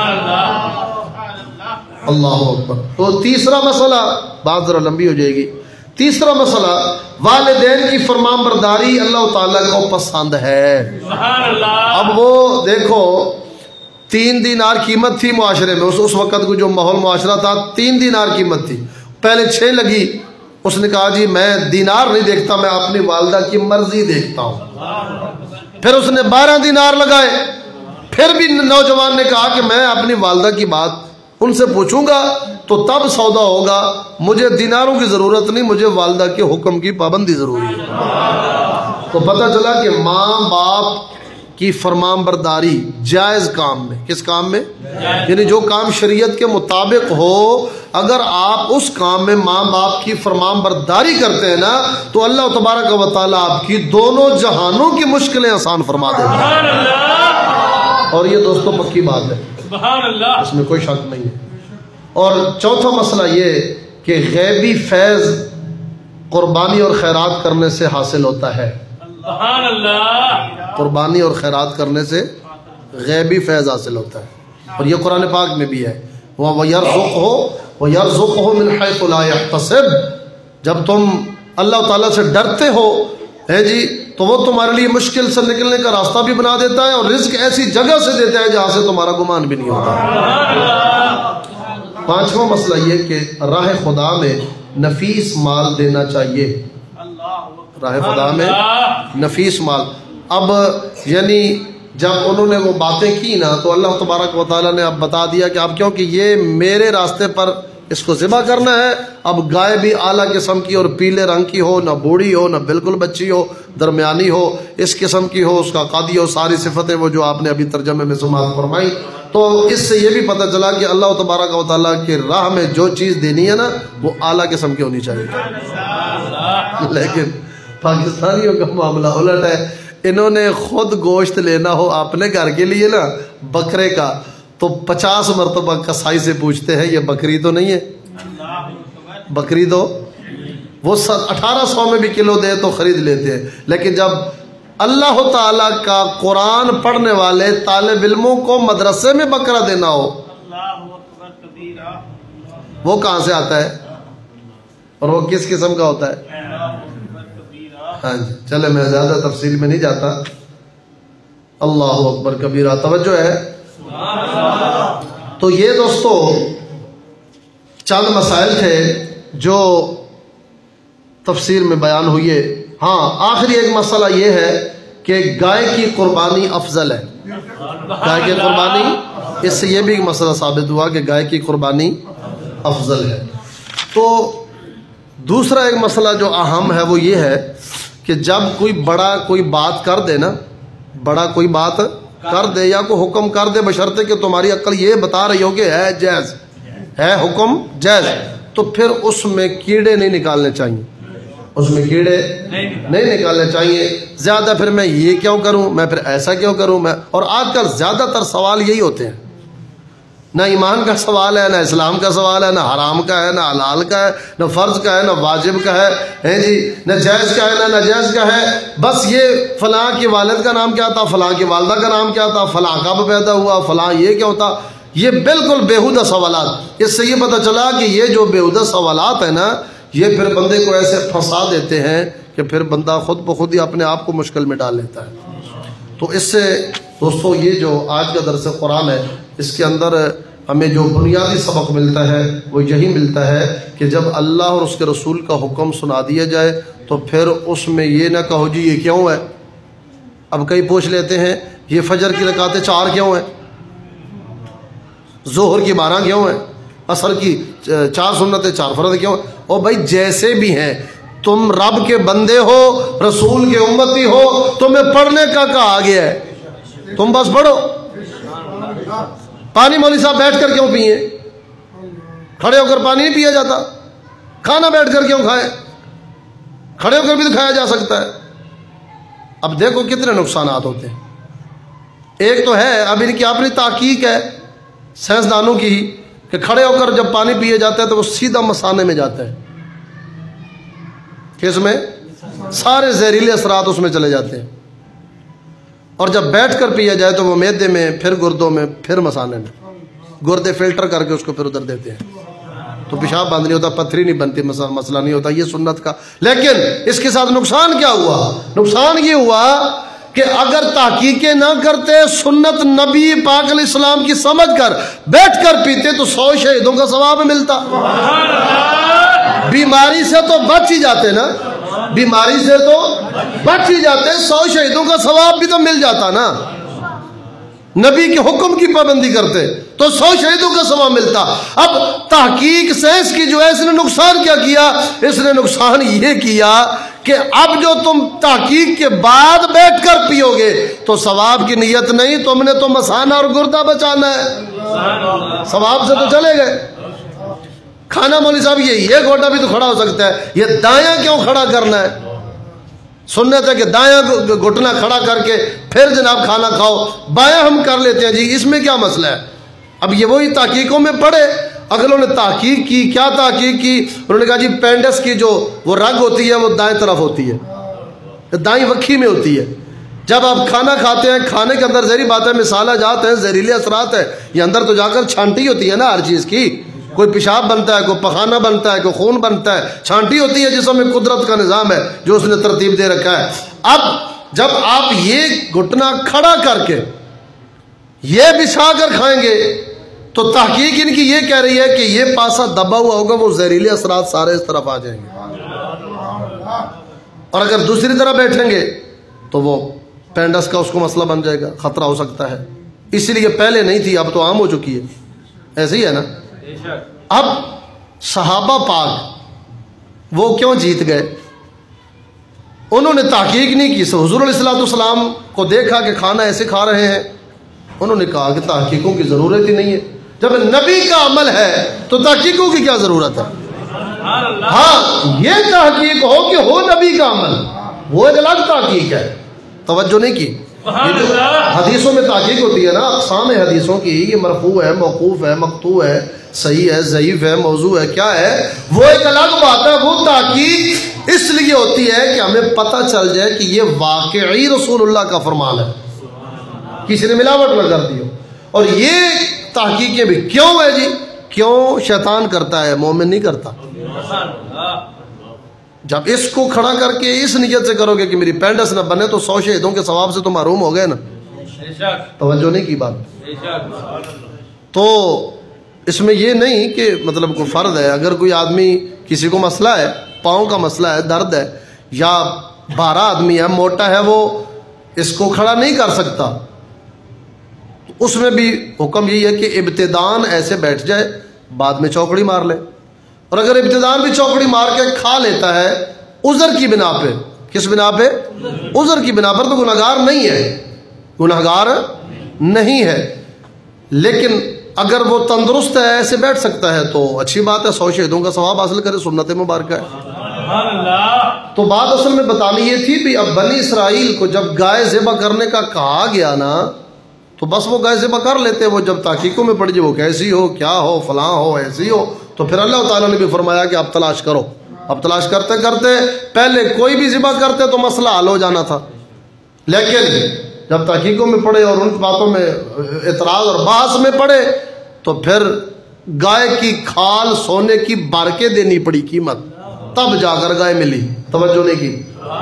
اللہ اکبر۔ تو تیسرا مسئلہ، بات ذرا لمبی ہو جائے گی، تیسرا مسئلہ والدین کی فرمان برداری اللہ تعالیٰ کو پسند ہے۔ اب وہ دیکھو تین دینار قیمت تھی معاشرے میں، اس وقت کو جو ماحول معاشرہ تھا تین دینار قیمت تھی، پہلے چھ لگی، اس نے کہا جی میں دینار نہیں دیکھتا، میں اپنی والدہ کی مرضی دیکھتا ہوں۔ پھر اس نے بارہ دینار لگائے، پھر بھی نوجوان نے کہا کہ میں اپنی والدہ کی بات ان سے پوچھوں گا تو تب سودا ہوگا، مجھے دیناروں کی ضرورت نہیں، مجھے والدہ کے حکم کی پابندی ضروری ہے۔ تو پتہ چلا کہ ماں باپ کی فرمان برداری جائز کام میں، کس کام میں؟ یعنی جو کام شریعت کے مطابق ہو، اگر آپ اس کام میں ماں باپ کی فرمان برداری کرتے ہیں نا تو اللہ تبارک و تعالیٰ آپ کی دونوں جہانوں کی مشکلیں آسان فرما دے گا، اور یہ دوستوں پکی بات ہے، اس میں کوئی شک نہیں ہے۔ اور چوتھا مسئلہ یہ کہ غیبی فیض قربانی اور خیرات کرنے سے حاصل ہوتا ہے۔ قربانی اور خیرات کرنے سے غیبی فیض حاصل ہوتا ہے، اور یہ قرآن پاک میں بھی ہے، وَيَرْزُقْهُ وَيَرْزُقْهُ مِنْ حَيْثُ لَا يَحْتَسِبُ۔ جب تم اللہ تعالیٰ سے ڈرتے ہو ہے جی تو وہ تمہارے لیے مشکل سے نکلنے کا راستہ بھی بنا دیتا ہے، اور رزق ایسی جگہ سے دیتا ہے جہاں سے تمہارا گمان بھی نہیں ہوتا۔ پانچواں مسئلہ یہ کہ راہ خدا میں نفیس مال دینا چاہیے، راہ خدا میں نفیس مال۔ اب یعنی جب انہوں نے وہ باتیں کی نا تو اللہ تبارک و تعالیٰ نے اب بتا دیا کہ اب کیونکہ یہ میرے راستے پر اس کو ذبح کرنا ہے، اب گائے بھی اعلیٰ قسم کی اور پیلے رنگ کی ہو، نہ بوڑھی ہو نہ بالکل بچی ہو، درمیانی ہو، اس قسم کی ہو، اس کا قادی ہو، ساری صفتیں وہ جو آپ نے ابھی ترجمے میں سماعت فرمائی۔ تو اس سے یہ بھی پتہ چلا کہ اللہ تبارک و تعالیٰ کی راہ میں جو چیز دینی ہے نا وہ اعلیٰ قسم کی ہونی چاہیے۔ لیکن پاکستانیوں کا معاملہ الٹ ہے، انہوں نے خود گوشت لینا ہو اپنے گھر کے لیے نا بکرے کا تو پچاس مرتبہ کسائی سے پوچھتے ہیں یہ بکری تو نہیں ہے، بکری تو وہ اٹھارہ سو میں بھی کلو دے تو خرید لیتے ہیں، لیکن جب اللہ تعالیٰ کا قرآن پڑھنے والے طالب علموں کو مدرسے میں بکرا دینا ہو وہ کہاں سے آتا ہے اور وہ کس قسم کا ہوتا ہے؟ ہاں جی چلے میں زیادہ تفصیل میں نہیں جاتا۔ اللہ اکبر کبیرہ، توجہ ہے۔ تو یہ دوستو چند مسائل تھے جو تفسیر میں بیان ہوئے۔ ہاں آخری ایک مسئلہ یہ ہے کہ گائے کی قربانی افضل ہے، گائے کی قربانی، اس سے یہ بھی ایک مسئلہ ثابت ہوا کہ گائے کی قربانی افضل ہے۔ تو دوسرا ایک مسئلہ جو اہم ہے وہ یہ ہے کہ جب کوئی بڑا کوئی بات کر دے نا، بڑا کوئی بات کر دے یا کوئی حکم کر دے بشرطے کہ تمہاری عقل یہ بتا رہی ہو کہ ہے جائز ہے، حکم جائز، تو پھر اس میں کیڑے نہیں نکالنے چاہیے، اس میں کیڑے نہیں نکالنے چاہیے زیادہ۔ پھر میں یہ کیوں کروں، میں پھر ایسا کیوں کروں میں، اور آج کل زیادہ تر سوال یہی ہوتے ہیں، نہ ایمان کا سوال ہے، نہ اسلام کا سوال ہے، نہ حرام کا ہے، نہ حلال کا ہے، نہ فرض کا ہے، نہ واجب کا ہے، ہیں جی نہ جائز کا ہے نہ ناجائز کا ہے، بس یہ فلاں کے والد کا نام کیا تھا، فلاں کی والدہ کا نام کیا تھا، فلاں کب پیدا ہوا، فلاں یہ کیا ہوتا، یہ بالکل بیہودہ سوالات۔ اس سے یہ پتہ چلا کہ یہ جو بیہودہ سوالات ہیں نا یہ پھر بندے کو ایسے پھنسا دیتے ہیں کہ پھر بندہ خود بخود ہی اپنے آپ کو مشکل میں ڈال لیتا ہے۔ تو اس سے دوستو یہ جو آج کا درس قرآن ہے اس کے اندر ہمیں جو بنیادی سبق ملتا ہے وہ یہی ملتا ہے کہ جب اللہ اور اس کے رسول کا حکم سنا دیا جائے تو پھر اس میں یہ نہ کہو جی یہ کیوں ہے۔ اب کئی پوچھ لیتے ہیں یہ فجر کی رکعتیں چار کیوں ہیں، ظہر کی بارہ کیوں ہیں، عصر کی چار سنتیں چار فرض کیوں ہیں؟ اور بھائی جیسے بھی ہیں تم رب کے بندے ہو، رسول کے امتی ہو، تمہیں پڑھنے کا کہا گیا ہے، تم بس پڑھو۔ پانی مولوی صاحب بیٹھ کر کیوں پیئے، کھڑے ہو کر پانی نہیں پیا جاتا، کھانا بیٹھ کر کیوں کھائے، کھڑے ہو کر بھی تو کھایا جا سکتا ہے، اب دیکھو کتنے نقصانات ہوتے ہیں. ایک تو ہے اب ان کی اپنی تحقیق ہے سائنسدانوں کی ہی کہ کھڑے ہو کر جب پانی پیے جاتا ہے تو وہ سیدھا مثانے میں جاتا ہے. کس میں؟ سارے زہریلے اثرات اس میں چلے جاتے ہیں. اور جب بیٹھ کر پیا جائے تو وہ معدے میں، پھر گردوں میں، پھر مثانے میں. گردے فلٹر کر کے اس کو پھر ادھر دیتے ہیں تو پیشاب بند نہیں ہوتا، پتھری نہیں بنتی، مسئلہ نہیں ہوتا. یہ سنت کا. لیکن اس کے ساتھ نقصان کیا ہوا؟ نقصان یہ ہوا کہ اگر تحقیقیں نہ کرتے، سنت نبی پاک علیہ السلام کی سمجھ کر بیٹھ کر پیتے تو سو شہیدوں کا ثواب ملتا. بیماری سے تو بچ ہی جاتے نا، بیماری سے تو بچ ہی جاتے، سو شہیدوں کا ثواب بھی تو مل جاتا نا. نبی کے حکم کی پابندی کرتے تو سو شہیدوں کا ثواب ملتا. اب تحقیق سائنس کی جو ہے اس نے نقصان کیا کیا؟ اس نے نقصان یہ کیا کہ اب جو تم تحقیق کے بعد بیٹھ کر پیو گے تو ثواب کی نیت نہیں، تم نے تو مثانہ اور گردہ بچانا ہے، ثواب سے تو چلے گئے. کھانا مولوی صاحب یہ یہ گھوٹا بھی تو کھڑا ہو سکتا ہے، یہ دایاں کیوں کھڑا کرنا ہے؟ سنت ہے کہ دایاں گھٹنا کھڑا کر کے پھر جناب کھانا کھاؤ، بایاں ہم کر لیتے ہیں جی، اس میں کیا مسئلہ ہے؟ اب یہ وہی تحقیقوں میں پڑھے. اگلوں نے تحقیق کی. کیا تحقیق کی؟ انہوں نے کہا جی پینڈس کی جو وہ رگ ہوتی ہے وہ دائیں طرف ہوتی ہے، دائیں وکھی میں ہوتی ہے. جب آپ کھانا کھاتے ہیں، کھانے کے اندر ظاہری بات ہے مثالہ جات ہیں، زہریلے اثرات ہیں، یہ اندر تو جا کر چھانٹی ہوتی ہے نا ہر چیز کی. کوئی پیشاب بنتا ہے، کوئی پخانہ بنتا ہے، کوئی خون بنتا ہے، چھانٹی ہوتی ہے جسم میں. قدرت کا نظام ہے جو اس نے ترتیب دے رکھا ہے. اب جب آپ یہ گھٹنا کھڑا کر کے یہ بچھا کر کھائیں گے تو تحقیق ان کی یہ کہہ رہی ہے کہ یہ پاسا دبا ہوا ہوگا، وہ زہریلے اثرات سارے اس طرف آ جائیں گے. اور اگر دوسری طرح بیٹھیں گے تو وہ پینڈس کا اس کو مسئلہ بن جائے گا، خطرہ ہو سکتا ہے. اس لیے پہلے نہیں تھی، اب تو عام ہو چکی ہے. ایسے ہی ہے نا. اب صحابہ پاک وہ کیوں جیت گئے؟ انہوں نے تحقیق نہیں کی. حضور علیہ الصلوۃ والسلام کو دیکھا کہ کھانا ایسے کھا رہے ہیں، انہوں نے کہا کہ تحقیقوں کی ضرورت ہی نہیں ہے. جب نبی کا عمل ہے تو تحقیقوں کی کیا ضرورت ہے؟ ہاں یہ تحقیق ہو کہ ہو نبی کا عمل، وہ ایک الگ تحقیق ہے. توجہ نہیں کی. حدیثوں میں تحقیق ہوتی ہے نا، اقسام حدیثوں کی. یہ مرفوع ہے، موقوف ہے، مقطوع ہے، صحیح ہے، ضعیف ہے، موضوع ہے، کیا ہے، وہ ایک الگ بات ہے. وہ تحقیق اس لیے ہوتی ہے کہ ہمیں پتہ چل جائے کہ یہ واقعی رسول اللہ کا فرمان ہے، کسی نے ملاوٹ نہ کر دی ہو. اور یہ تحقیقیں بھی کیوں ہے جی؟ کیوں؟ شیطان کرتا ہے، مومن نہیں کرتا. جب اس کو کھڑا کر کے اس نیت سے کرو گے کہ میری پینڈس نہ بنے تو سو شہیدوں کے ثواب سے تو محروم ہو گئے نا. توجہ نہیں کی بات. تو اس میں یہ نہیں کہ مطلب کوئی فرض ہے. اگر کوئی آدمی کسی کو مسئلہ ہے، پاؤں کا مسئلہ ہے، درد ہے، یا بارہ آدمی ہے، موٹا ہے، وہ اس کو کھڑا نہیں کر سکتا، اس میں بھی حکم یہی ہے کہ ابتدان ایسے بیٹھ جائے، بعد میں چوکڑی مار لے. اور اگر ابتدان بھی چوکڑی مار کے کھا لیتا ہے عذر کی بنا پہ، کس بنا پہ؟ عذر کی بنا پر، تو گناہگار نہیں ہے، گناہگار نہیں ہے. لیکن اگر وہ تندرست ہے، ایسے بیٹھ سکتا ہے تو اچھی بات ہے، سو شہیدوں کا ثواب حاصل کرے، سنت مبارکہ ہے. تو بات اصل میں بتانی یہ تھی بھی اب بنی اسرائیل کو جب گائے ذبح کرنے کا کہا گیا نا تو بس وہ گائے ذبح کر لیتے. وہ جب تحقیقوں میں پڑ جائے وہ کیسی ہو، کیا ہو، فلاں ہو، ایسی ہو، تو پھر اللہ تعالیٰ نے بھی فرمایا کہ اب تلاش کرو. اب تلاش کرتے کرتے پہلے کوئی بھی ذبح کرتے تو مسئلہ حل ہو جانا تھا، لیکن جب تحقیقوں میں پڑے اور ان باتوں میں اعتراض اور بحث میں پڑے تو پھر گائے کی کھال سونے کی بار کے دینی پڑی قیمت، تب جا کر گائے ملی. توجہ نہیں کی.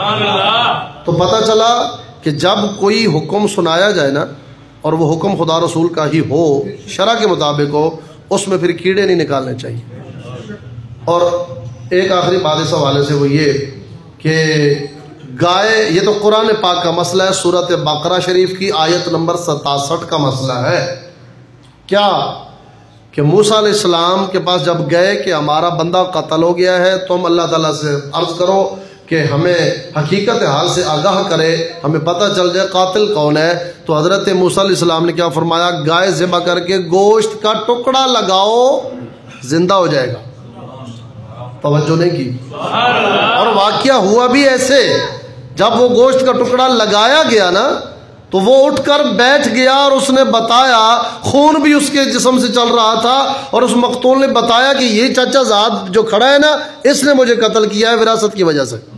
تو پتہ چلا کہ جب کوئی حکم سنایا جائے نا اور وہ حکم خدا رسول کا ہی ہو، شرع کے مطابق ہو، اس میں پھر کیڑے نہیں نکالنے چاہیے. اور ایک آخری بات اس حوالے سے وہ یہ کہ گائے، یہ تو قرآن پاک کا مسئلہ ہے، سورۃ بقرہ شریف کی آیت نمبر ستاسٹھ کا مسئلہ ہے. کیا کہ موسیٰ علیہ السلام کے پاس جب گئے کہ ہمارا بندہ قتل ہو گیا ہے، تم اللہ تعالیٰ سے عرض کرو کہ ہمیں حقیقت حال سے آگاہ کرے، ہمیں پتہ چل جائے قاتل کون ہے. تو حضرت موسیٰ علیہ السلام نے کیا فرمایا؟ گائے ذبح کر کے گوشت کا ٹکڑا لگاؤ، زندہ ہو جائے گا. توجہ نہیں کی. اور واقعہ ہوا بھی ایسے جب وہ گوشت کا ٹکڑا لگایا گیا نا تو وہ اٹھ کر بیٹھ گیا اور اس نے بتایا، خون بھی اس کے جسم سے چل رہا تھا، اور اس مقتول نے بتایا کہ یہ چچا زاد جو کھڑا ہے نا اس نے مجھے قتل کیا ہے وراثت کی وجہ سے۔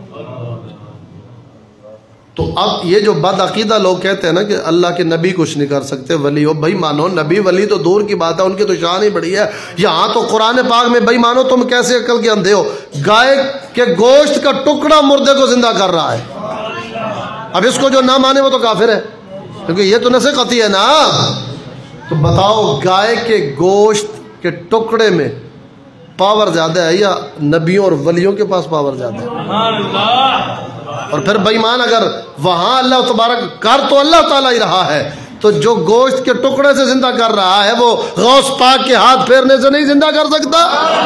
تو اب یہ جو بد عقیدہ لوگ کہتے ہیں نا کہ اللہ کے نبی کچھ نہیں کر سکتے، ولی ہو، بھائی مانو نبی ولی تو دور کی بات ہے، ان کی تو شان ہی بڑی ہے۔ یہاں تو قرآن پاک میں بھائی مانو تم کیسے عقل کے اندھے ہو، گائے کے گوشت کا ٹکڑا مردے کو زندہ کر رہا ہے۔ اب اس کو جو نہ مانے وہ تو کافر ہے، کیونکہ یہ تو نص قطعی ہے نا۔ تو بتاؤ گائے کے گوشت کے ٹکڑے میں پاور زیادہ ہے یا نبیوں اور ولیوں کے پاس پاور زیادہ ہے؟ اور پھر بے ایمان اگر وہاں اللہ تبارک کر تو اللہ تعالیٰ ہی رہا ہے، تو جو گوشت کے ٹکڑے سے زندہ کر رہا ہے وہ غوث پاک کے ہاتھ پھیرنے سے نہیں زندہ کر سکتا؟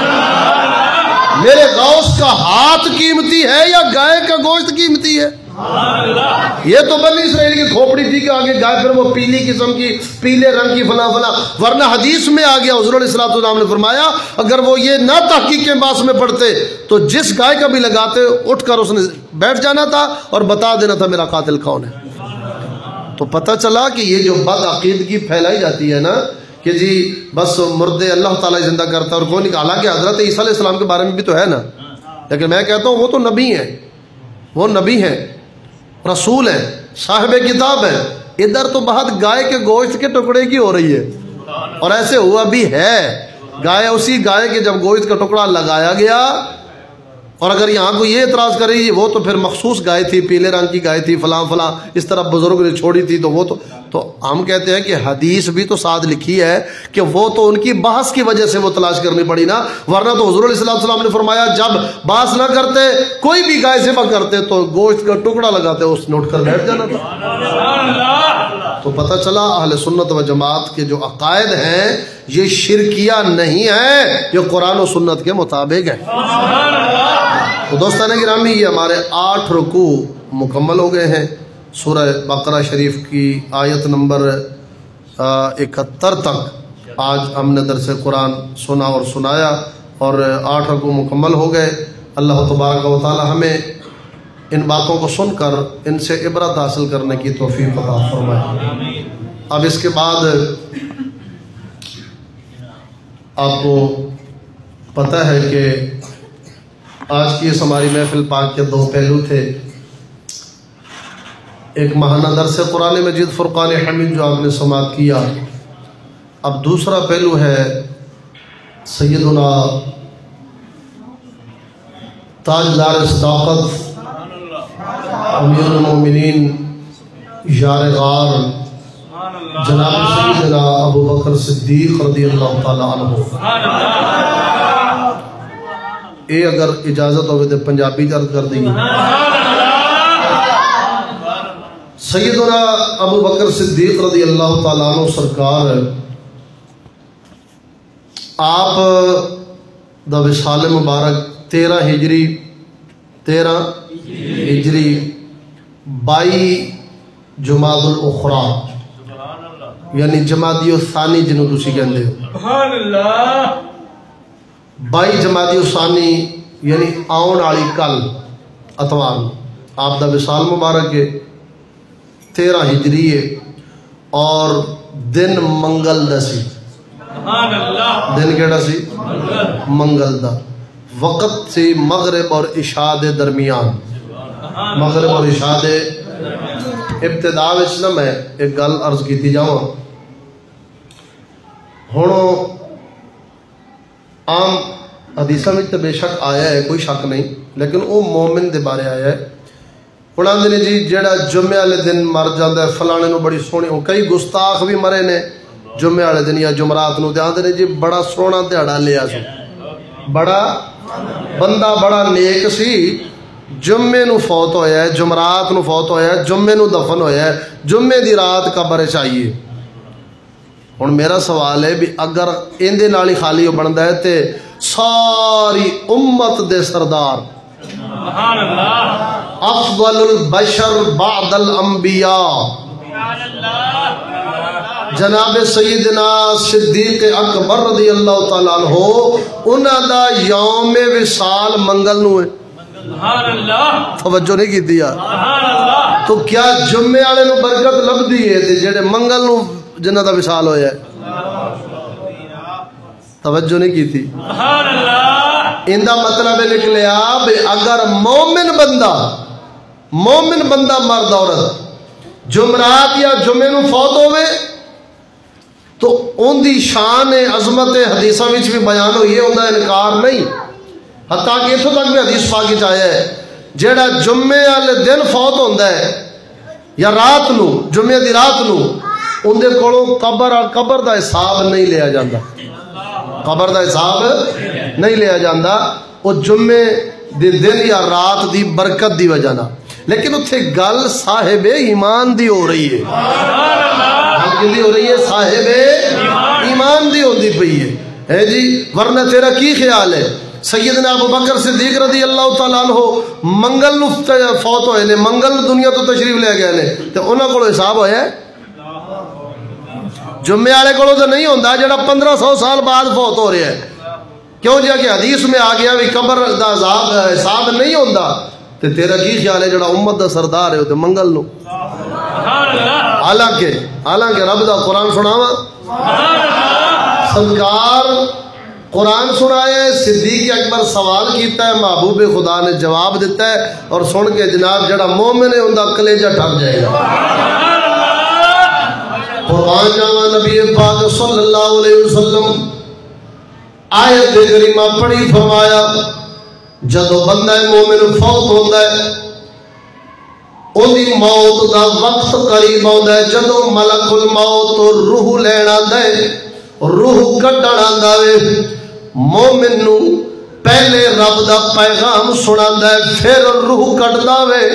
میرے غوث کا ہاتھ قیمتی ہے یا گائے کا گوشت قیمتی ہے؟ یہ تو بنی اسرائیل کی کھوپڑی تھی کہ آگے گائے پھر وہ پیلی قسم کی، پیلے رنگ کی فلاں فلاں، ورنہ حدیث میں آ گیا حضور علیہ الصلوۃ والسلام نے فرمایا اگر وہ یہ نہ تحقیق کے باس میں پڑھتے تو جس گائے کا بھی لگاتے اٹھ کر اس نے بیٹھ جانا تھا اور بتا دینا تھا میرا قاتل کون ہے۔ تو پتہ چلا کہ یہ جو بد عقیدگی پھیلائی جاتی ہے نا کہ جی بس مردے اللہ تعالیٰ زندہ کرتا ہے اور کوئی نہیں، حالانکہ حضرت عیسیٰ علیہ السلام کے بارے میں بھی تو ہے نا، لیکن میں کہتا ہوں وہ تو نبی ہیں، وہ نبی ہیں، رسول ہیں، صاحب کتاب ہیں۔ ادھر تو بات گائے کے گوشت کے ٹکڑے کی ہو رہی ہے، اور ایسے ہوا بھی ہے۔ گائے اسی گائے کے جب گوشت کا ٹکڑا لگایا گیا، اور اگر یہاں کو یہ اعتراض کرے وہ تو پھر مخصوص گائے تھی، پیلے رنگ کی گائے تھی، فلاں فلاں اس طرح بزرگ نے چھوڑی تھی، تو وہ تو تو ہم کہتے ہیں کہ حدیث بھی تو ساتھ لکھی ہے کہ وہ تو ان کی بحث کی وجہ سے وہ تلاش کرنی پڑی نا، ورنہ تو حضور علیہ السلام نے فرمایا جب بحث نہ کرتے کوئی بھی گائے ذبح کرتے تو گوشت کا ٹکڑا لگاتے اس نے اٹھ کر بیٹھ جانا تھا۔ تو پتہ چلا اہل سنت و جماعت کے جو عقائد ہیں یہ شرکیہ نہیں ہے، یہ قرآن و سنت کے مطابق ہے۔ تو دوستان گرامی یہ ہمارے آٹھ رکوع مکمل ہو گئے ہیں۔ سورہ بقرہ شریف کی آیت نمبر اکہتر تک آج ہم نے درس قرآن سنا اور سنایا، اور آٹھ رکوع مکمل ہو گئے۔ اللہ تبارک و تعالی ہمیں ان باتوں کو سن کر ان سے عبرت حاصل کرنے کی توفیق عطا فرمائے۔ اب اس کے بعد آپ کو پتہ ہے کہ آج کی اس ہماری محفل پاک کے دو پہلو تھے، ایک ماہانہ درس قرآن مجید فرقان حمید جو آپ نے سماعت کیا، اب دوسرا پہلو ہے سیدنا تاجدار صداقت امیر المومنین یار غار جناب سیدنا ابو بکر صدیق رضی اللہ تعالیٰ عنہ، اے اگر اجازت ہوئے تو پنجابی درد کر دیں گے۔ سیدنا ابو بکر صدیق رضی اللہ تعالیٰ عنہ سرکار آپ دا وصال مبارک تیرہ ہجری تیرہ ہجری بائی جمادی الاخری یعنی جمادی الثانی جنہوں تسی کہندے ہو، بائی جمادی الثانی یعنی آن آلی کل اتوار آپ دا وصال مبارک ہے، تیرہ ہجری ہے، اور دن منگل دا سی، دن کیڑا سی؟ منگل دا، وقت سی مغرب اور عشاء دے درمیان، مغرب اور عشاء دے ابتدا وچ نہ میں ایک گل عرض کیتی جاواں۔ ہن عام حدیثاں وچ تے بے شک آیا ہے، کوئی شک نہیں، لیکن وہ مومن دے بارے آیا ہے۔ انہاں نے جی جیڑا جمعے والے دن مر جاندا ہے فلانے نو بڑی سونی، کئی گستاخ بھی مرے نے جمعے والے دن یا جمعرات نو، تے آندے نے جی بڑا سونا دیہڑا لیا سی، بڑا بندہ بڑا نیک سی، جمعے نو فوت ہویا ہے، جمعرات نو فوت ہویا ہے، جمعے نو دفن ہویا ہے، جمعے دی رات قبر چاہیے۔ ہن میرا سوال ہے بھی اگر ایندے نال ہی خالی ہو بندا ہے تے ساری امت دے سردار سبحان اللہ افضل البشر بعد الانبیاء جناب سیدنا صدیق اکبر رضی اللہ تعالیٰ عنہ انہاں دا یوم وصال منگل نو ہے، سبحان اللہ توجہ نہیں کی دیا سبحان اللہ تو کیا جمعے والے نو برکت لبدی ہے تے جڑے منگل نو جنہ دا وصال ہویا ہے توجہ نہیں کی تھی سبحان اللہ ان دا مطلب نکلیا بے اگر مومن بندہ مومن بندہ مرد عورت جمعرات یا جمعے نو فوت ہوئے تو ان دی شان عظمت حدیثہ وچ بھی بیان ہوئی ہے، ان دا انکار نہیں، حتیٰ کہ اتھوں تک بھی حدیث پاک وچ آیا ہے جیڑا جمعے والے دن فوت ہوندا ہے یا رات نو جمعے دی رات نو ان دے کولوں قبر اور قبر دا حساب نہیں لیا جاندا، قبر دا حساب نہیں لیا جاندا، وہ جمعے دے دن یا رات دی برکت دی وجہ نہ، لیکن اتھے گل صاحب ایمان دی ہو رہی ہے، گل دی ہو رہی ہے صاحب ایمان دی ہوندی پئی ہے، ہے جی، ورنہ تیرا کی خیال ہے؟ سیدنا ابو بکر صدیق رضی اللہ تعالیٰ عنہ منگل نو فوت ہوئے نے، منگل دنیا تو تشریف لے گئے نے، تو انہاں کولو حساب ہویا ہے؟ جمعے والے کولو تو نہیں ہوندا جڑا پندرہ سو سال بعد فوت ہو رہا ہے، کیوں جا کہ حدیث میں آ گیا بھی قبر دا عذاب حساب نہیں ہوندا، تے تیرا کی خیال ہے جڑا امت دا سردار ہے تے منگل نو؟ حالانکہ حالانکہ رب دا قرآن سناواں، سرکار قرآن سنایا ہے، صدیق اکبر سوال کیتا ہے، محبوب خدا نے جواب دیتا ہے، اور سن کے جناب جڑا مومن ہے اوندا کلیجہ ٹھر جائے گا۔ قرآن جاواں نبی پاک صلی اللہ علیہ وسلم آیت کریمہ پڑھی، فرمایا جدو بندہ مومن فوت ہوندا ہے اودی موت دا وقت قریب ہوندا ہے، جدو ملک الموت روح لین آندا ہے، روح کڈن آندا ہے، مومن نو پہلے رب دا پیغام سناندا ہے، پھر روح کڈدا وے۔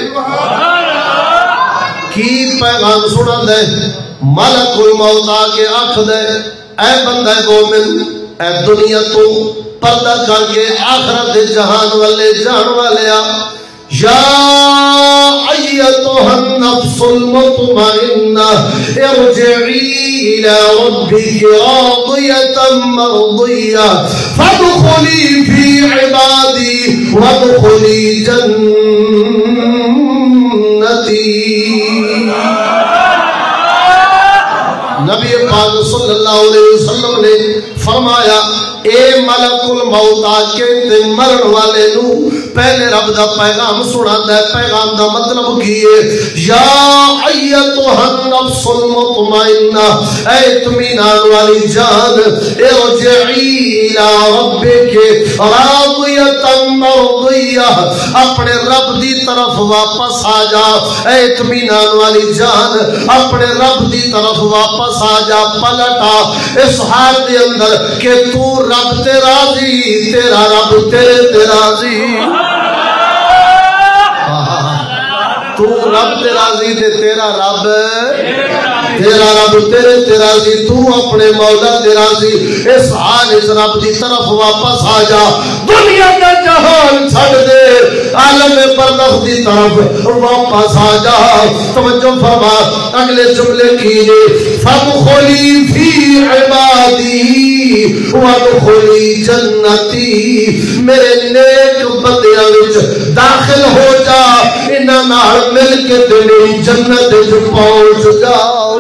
کی پیغام سناندا ہے؟ ملک الموت آ کے آکھدا ہے اے بندہ مومن، اے دنیا تو پردہ کر کے آخرت جہان والے جان والے آ، یا ایتها النفس المطمئنہ ارجعی الى ربک راضیة مرضیہ فادخلی فی عبادی وادخلی جنتی۔ نبی پاک صلی اللہ علیہ وسلم نے فرمایا اے ملک الموت آ کے تے مرن والے نو پہلے رب دا پیغام سناندا ہے، پیغام دا مطلب کی ہے؟ یا ایتها النفس المطمئنہ، اے اطمینان والی جان، ارجعی الی ربک راضیۃ مرضیہ، اپنے رب دی طرف واپس آ جا، اے اطمینان والی جان اپنے رب دی طرف واپس آ جا، پلٹا اس حال دے اندر کہ تو رب تے راضی، تیرا رب تیرے تے راضی، تو رب تے راضی تے تیرا رب تیرا رب تیرے تے راضی، تو اپنے مولا تے راضی، اس حال اس رب دی طرف واپس آ جا، دنیا کا جہان چھڑ دے، عالم برزخ دی طرف واپس آ جا۔ توجہ فرما اگلے جملے کیجئے، فادخلی فی عبادی وادخلی جنتی، میرے نیک بندیاں وچ داخل ہو جا، انہاں نال مل کے تیری جنت وچ پہنچ جاؤ۔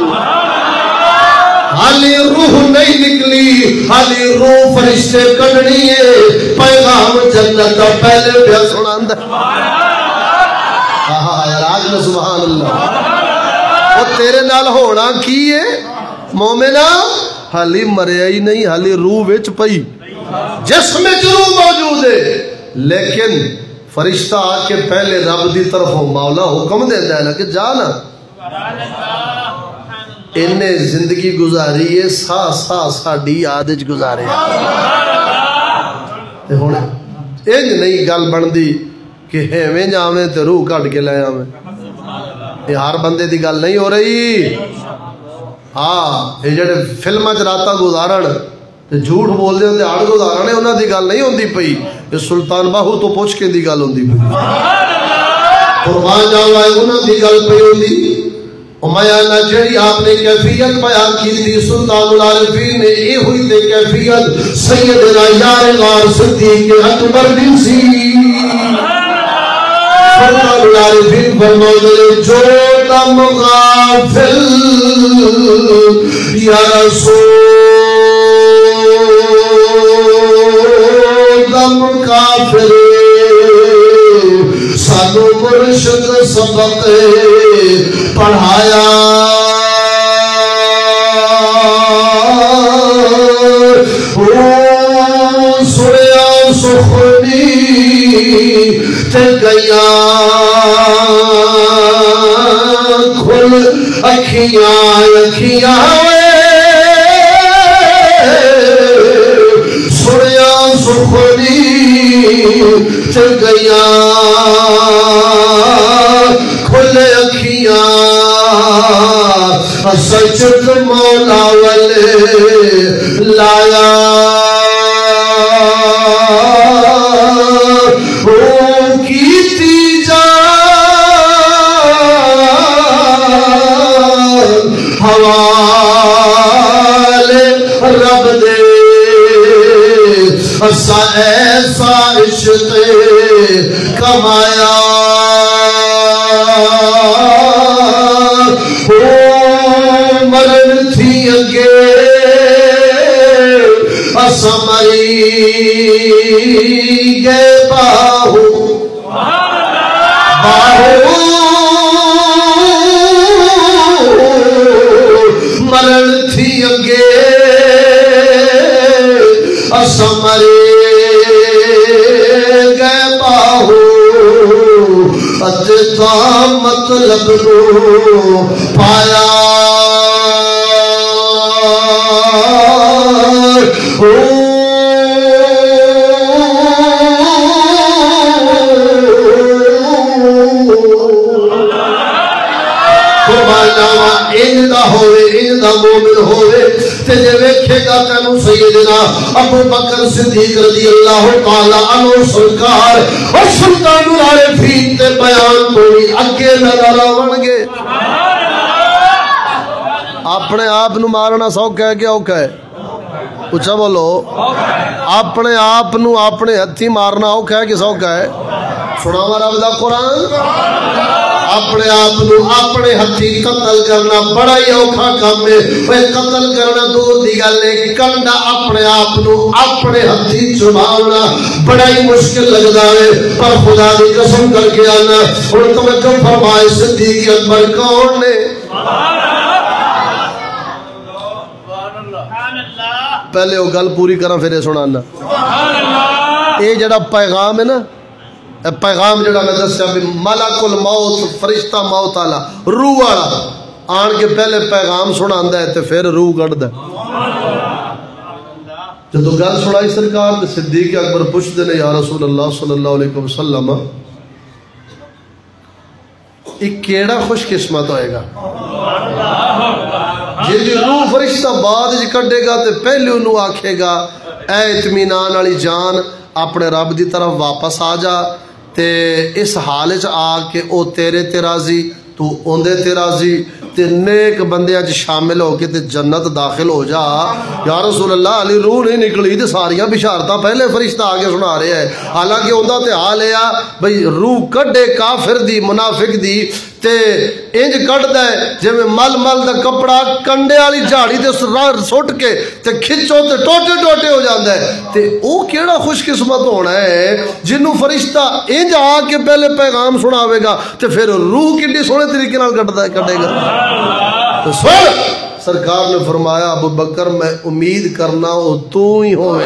حالی روح نہیں نکلی، حالی روح فرشتے کڈنی ہے، پیغام جنت کا پہلے پہ سناندا ہے۔ ہاں یار آج میں سبحان اللہ، وہ تیرے نال ہونا کی ہے مومنہ؟ حالی مریا ہی نہیں، حالی روح وچ پئی، جسم وچ روح موجود ہے، لیکن فرشتہ آ کے پہلے رب دی طرف مولا حکم دیندا ہے نا کہ جا نا، انہیں زندگی گزاری ہے، سا سا ساڈی یاد وچ گزارے تے ہن انج نہیں گل بندی کہ ایویں جاویں تے روح کڈ کے لے آویں، یہ ہر بندے دی گل نہیں ہو رہی۔ ہاں یہ جڑے فلماں چ راتاں گزارن تے جھوٹ بول دے تے ہڑ گزارن، انہاں دی گل نہیں ہوندی پئی، یہ سلطان باہو تو پوچھ کے دی گل ہوندی پئی، قربان جاواں انہاں دی گل پئی ہوندی۔ امیانہ جڑی آپ نے کیفیت بیان کی تھی سلطان العارفین نے، یہ ہوئی تے کیفیت سیدنا یار غار صدیق اکبر بن سی، سلطان العارفین فرماتے جو دم غافل یا رسول دم کافر سانو مرشد سبق پڑھایا سنیا سخنی تے گیا کھل اکھیاں اکھیاں سنیا سخنی تے گیا کھل اکھیاں سجد مولا والے لایا کیتی جان حوالے رب دے اسا ایسا عشق کمایا مرن تھی اگے اسا مری گئے باہو باہو مرن تھی اگے اسا مری گئے باہو اجتا مطلب نو پایا اندا ہوئے اندا مومن ہوئے تجھے ویکھے گا تینوں سیدنا ابو بکر صدیق رضی اللہ تعالی عنہ سرکار اور سلطان العارفین تے بیان کوئی اگے نظر آون گے اپنے آپ نو مارنا سوکھا ہے کہ اوکھا ہے اچھا بولو اپنے آپ نو اپنے ہتھی مارنا اوکھا ہے کہ سوکھا ہے سناوا رب دا قرآن اپنے آپ نو اپنے ہتھی قتل کرنا بڑا ہی اوکھا کام ہے وہ قتل کرنا دور دی گل ہے کنڈا اپنے آپ نو اپنے ہتھی چباونا بڑا ہی مشکل لگتا ہے پر خدا دی قسم کر کے آنا اور توجہ فرمائے صدیق اکبر کون نے پہلے وہ گل پوری کرا پھر سنانا یہ جڑا پیغام ہے نا پیغام جڑا میں دسیا بھی ملک الموت فرشتہ موت والا روح والا آن کے پہلے پیغام سناندا ہے تے پھر روح کڈدا ہے جدو گل سنائی سرکار تے صدیق اکبر پوچھدے نے یا رسول اللہ صلی اللہ علیہ وسلم ایک کیڑا خوش قسمت ہوئے گا جی جی روح فرشتہ بعد جی کڈے گا تے پہلے انہوں آکھے گا اے اطمینان والی جان اپنے رب دی طرف واپس آ جا تے اس حال چ آ کے او تیرے تے راضی تو اوندے تے راضی تے نیک بندیاں چ شامل ہو کے تے جنت داخل ہو جا یا رسول اللہ علی روح نہیں نکلی تے ساریاں بشارتاں پہلے فرشتہ آگے سنا رہے ہیں حالانکہ اوندا تے حال ہے بھئی روح کڈے کافر دی منافق دی تے انج کڈدا ہے جویں مل مل دا کپڑا کنڈے والی جھاڑی تے سٹ کے تے کھچو تے ٹوٹے ٹوٹے ہو جاندا ہے تے او کیڑا خوش قسمت ہونا ہے جنوں فرشتہ انج آ کے پہلے پیغام سناوے گا تے پھر روح کڈی سونے طریقے نال کڈدا کڈے گا تو سن سرکار نے فرمایا ابو بکر میں امید کرنا وہ تو ہی ہوئے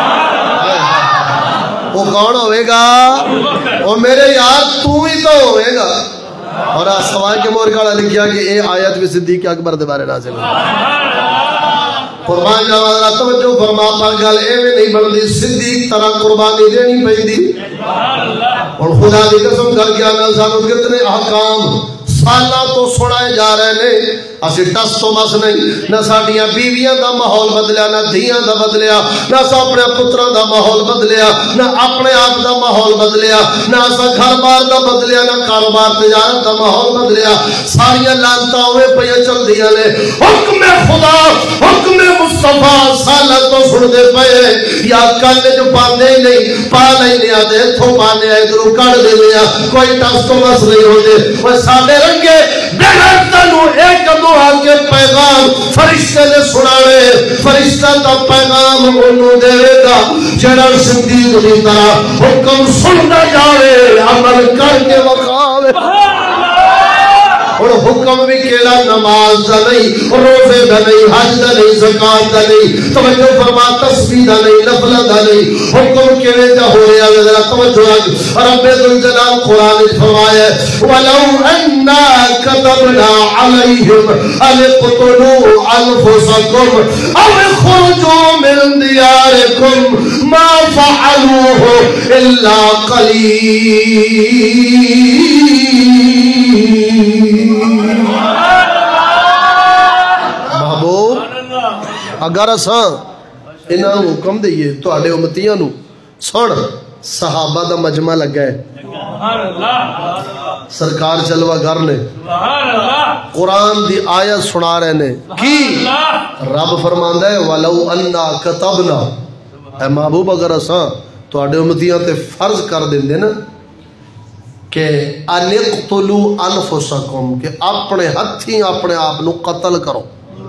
وہ کون ہوئے گا وہ میرے یار تو ہی تو ہوئے گا اور سوائے کے مور کالا لکھیا کہ اے آیت بھی صدیق اکبر دے بارے نازل ہوئی قربان جاوانا توجہ فرما پر گل ایویں نہیں بندی صدیق طرح قربانی دینی پئی دی اور خدا دی قسم کر کے آنا سانو کتنے احکام سالاں تو سنائے جا رہے نے اسی ٹس تو بس نہیں نہ ساڈیاں بیویاں دا ماحول بدلیا نہ دھیاں دا بدلیا نہ اسا اپنے پتراں دا ماحول بدلیا نہ اپنے آپ دا ماحول بدلیا نہ اسا گھر بار دا بدلیا نہ کاروبار تجارت دا ماحول بدلیا ساریاں لعنتاں اوے پیاں چلدیاں نے حکم خدا حکم مصطفیٰ سالاں تو سن دے پئے یا کل جو پاندے ہی نہیں پا لینے آدھے اتھوں پانے آئے درو کڑ دے لیا کوئی ٹس تو بس نہیں ہوتے وہ ساڑے رنگے بغیرتاں نو ایک دو آگے پیغام فرشتے نے سنانے فرشتہ تا پیغام انہوں دے گا جڑا صدیق دی طرح حکم سننا جاوے عمل کر کے وقاوے اور حکم بھی کیڑا نماز دا نہیں روزے دا نہیں حج دا نہیں زکات دا نہیں توجہ فرما تسبیح دا نہیں نفل دا نہیں حکم کیڑے دا ہو رہا ہے ذرا توجہ رب ذوالجلال قرآن فرمایا ولو انا كتبنا عليهم ان اقتلوا انفسكم او اخرجوا من دياركم ما فعلوه الا قليل محبوب اگر اساں انہاں نوں حکم دئیے تواڈے امتیاں نوں سن صحابہ دا مجمع لگا ہے سرکار جلوہ گر نے قرآن دی آیت سنا رہے نے کی رب فرماندا ہے ولو انا كتبنا اے محبوب اگر اساں تواڈے امتیاں تے فرض کر دیندے نا کہ انقتلوا انفسکم کہ اپنے ہتھیں اپنے آپ نو قتل کرو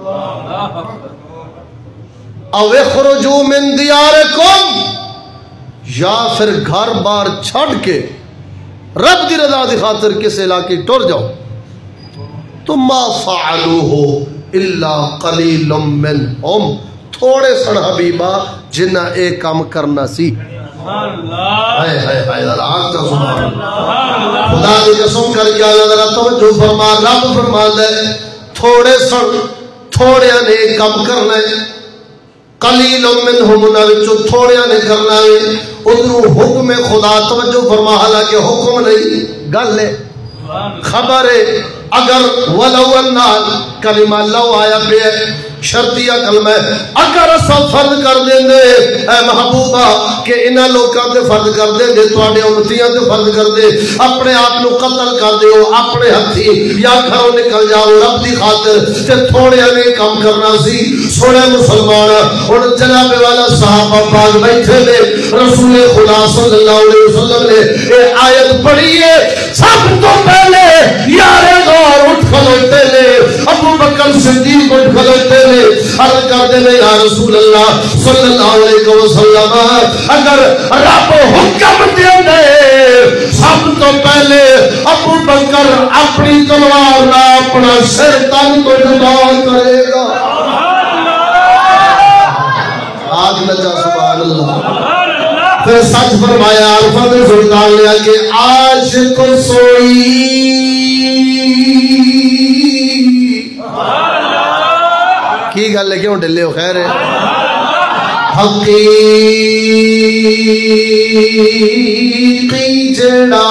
او اخرجوا من دیارکم یا پھر گھر بار چھڑ کے رب دی رضا دی خاطر کس علاقے ٹر جاؤ تو ما فعلوہ الا قلیل منہم تھوڑے سن حبیبہ جنہ ایک کام کرنا سی ہائے ہائے ہائے آگ کا سبحان اللہ خدا دی قسم کر کے اللہ ذرا توجہ فرما رب فرما دے تھوڑے سن تھوڑے نے کام کرنا ہے قلیل منہم نہ وچوں تھوڑے نے کرنا ہے ادھر حکم خدا توجہ فرما حالانکہ حکم نہیں گل ہے خبر ہے اگر ولو انا کلمہ لو آیا پہ شرطیہ کلمہ اگر اسا فرض کر دیں دے اے محبوبہ کہ انہاں لوکاں تے فرض کر دیں دے تواڈے امتیاں تے فرض کر دے اپنے آپ نو قتل کر دیو اپنے ہتھی یا گھروں نکل جاؤ رب دی خاطر تے تھوڑے نے کام کرنا سی سونے مسلمان اور جناب والا صحابہ پاک بیٹھے نے رسول خدا صلی اللہ علیہ وسلم نے اے آیت پڑھی ہے سب تو پہلے یارے غور اٹھ کھلوتے نے ابو بکر صدیق اٹھ کھلوتے نے عرض کر دے یا رسول اللہ صلی اللہ علیہ وسلم اگر رب حکم دے دے سب تو پہلے ابو بکر اپنی تلوار نہ اپنا سر تن کو جدا کرے گا آج نجا سبحان اللہ پھر سچ فرمایا الفاظ سلطان لیا کہ عاشق سوئی کی گل ہے کیوں ڈلے ہو خیر ہے حقیقی جڑا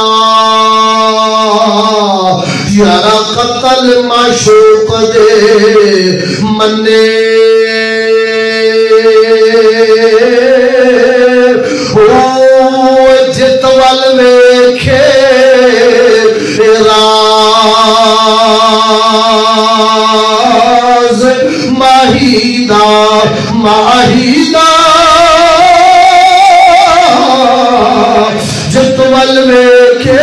یارا قتل معشوق دے منے او جتوال ویکھے راز ماہیدہ ماہیدہ جتوال ویکھے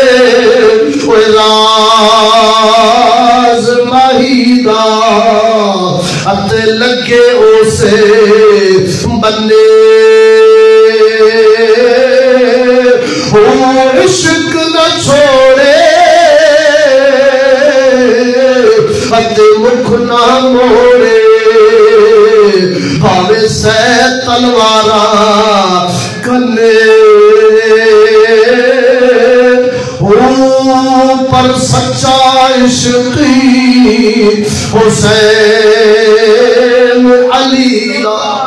راز ماہیدہ اتے لگے اسے بندے عشق نہ چھوڑے اتے مکھ نہ موڑے بھاوے سے تلوارا کنے پر سچا عشقی حسین علی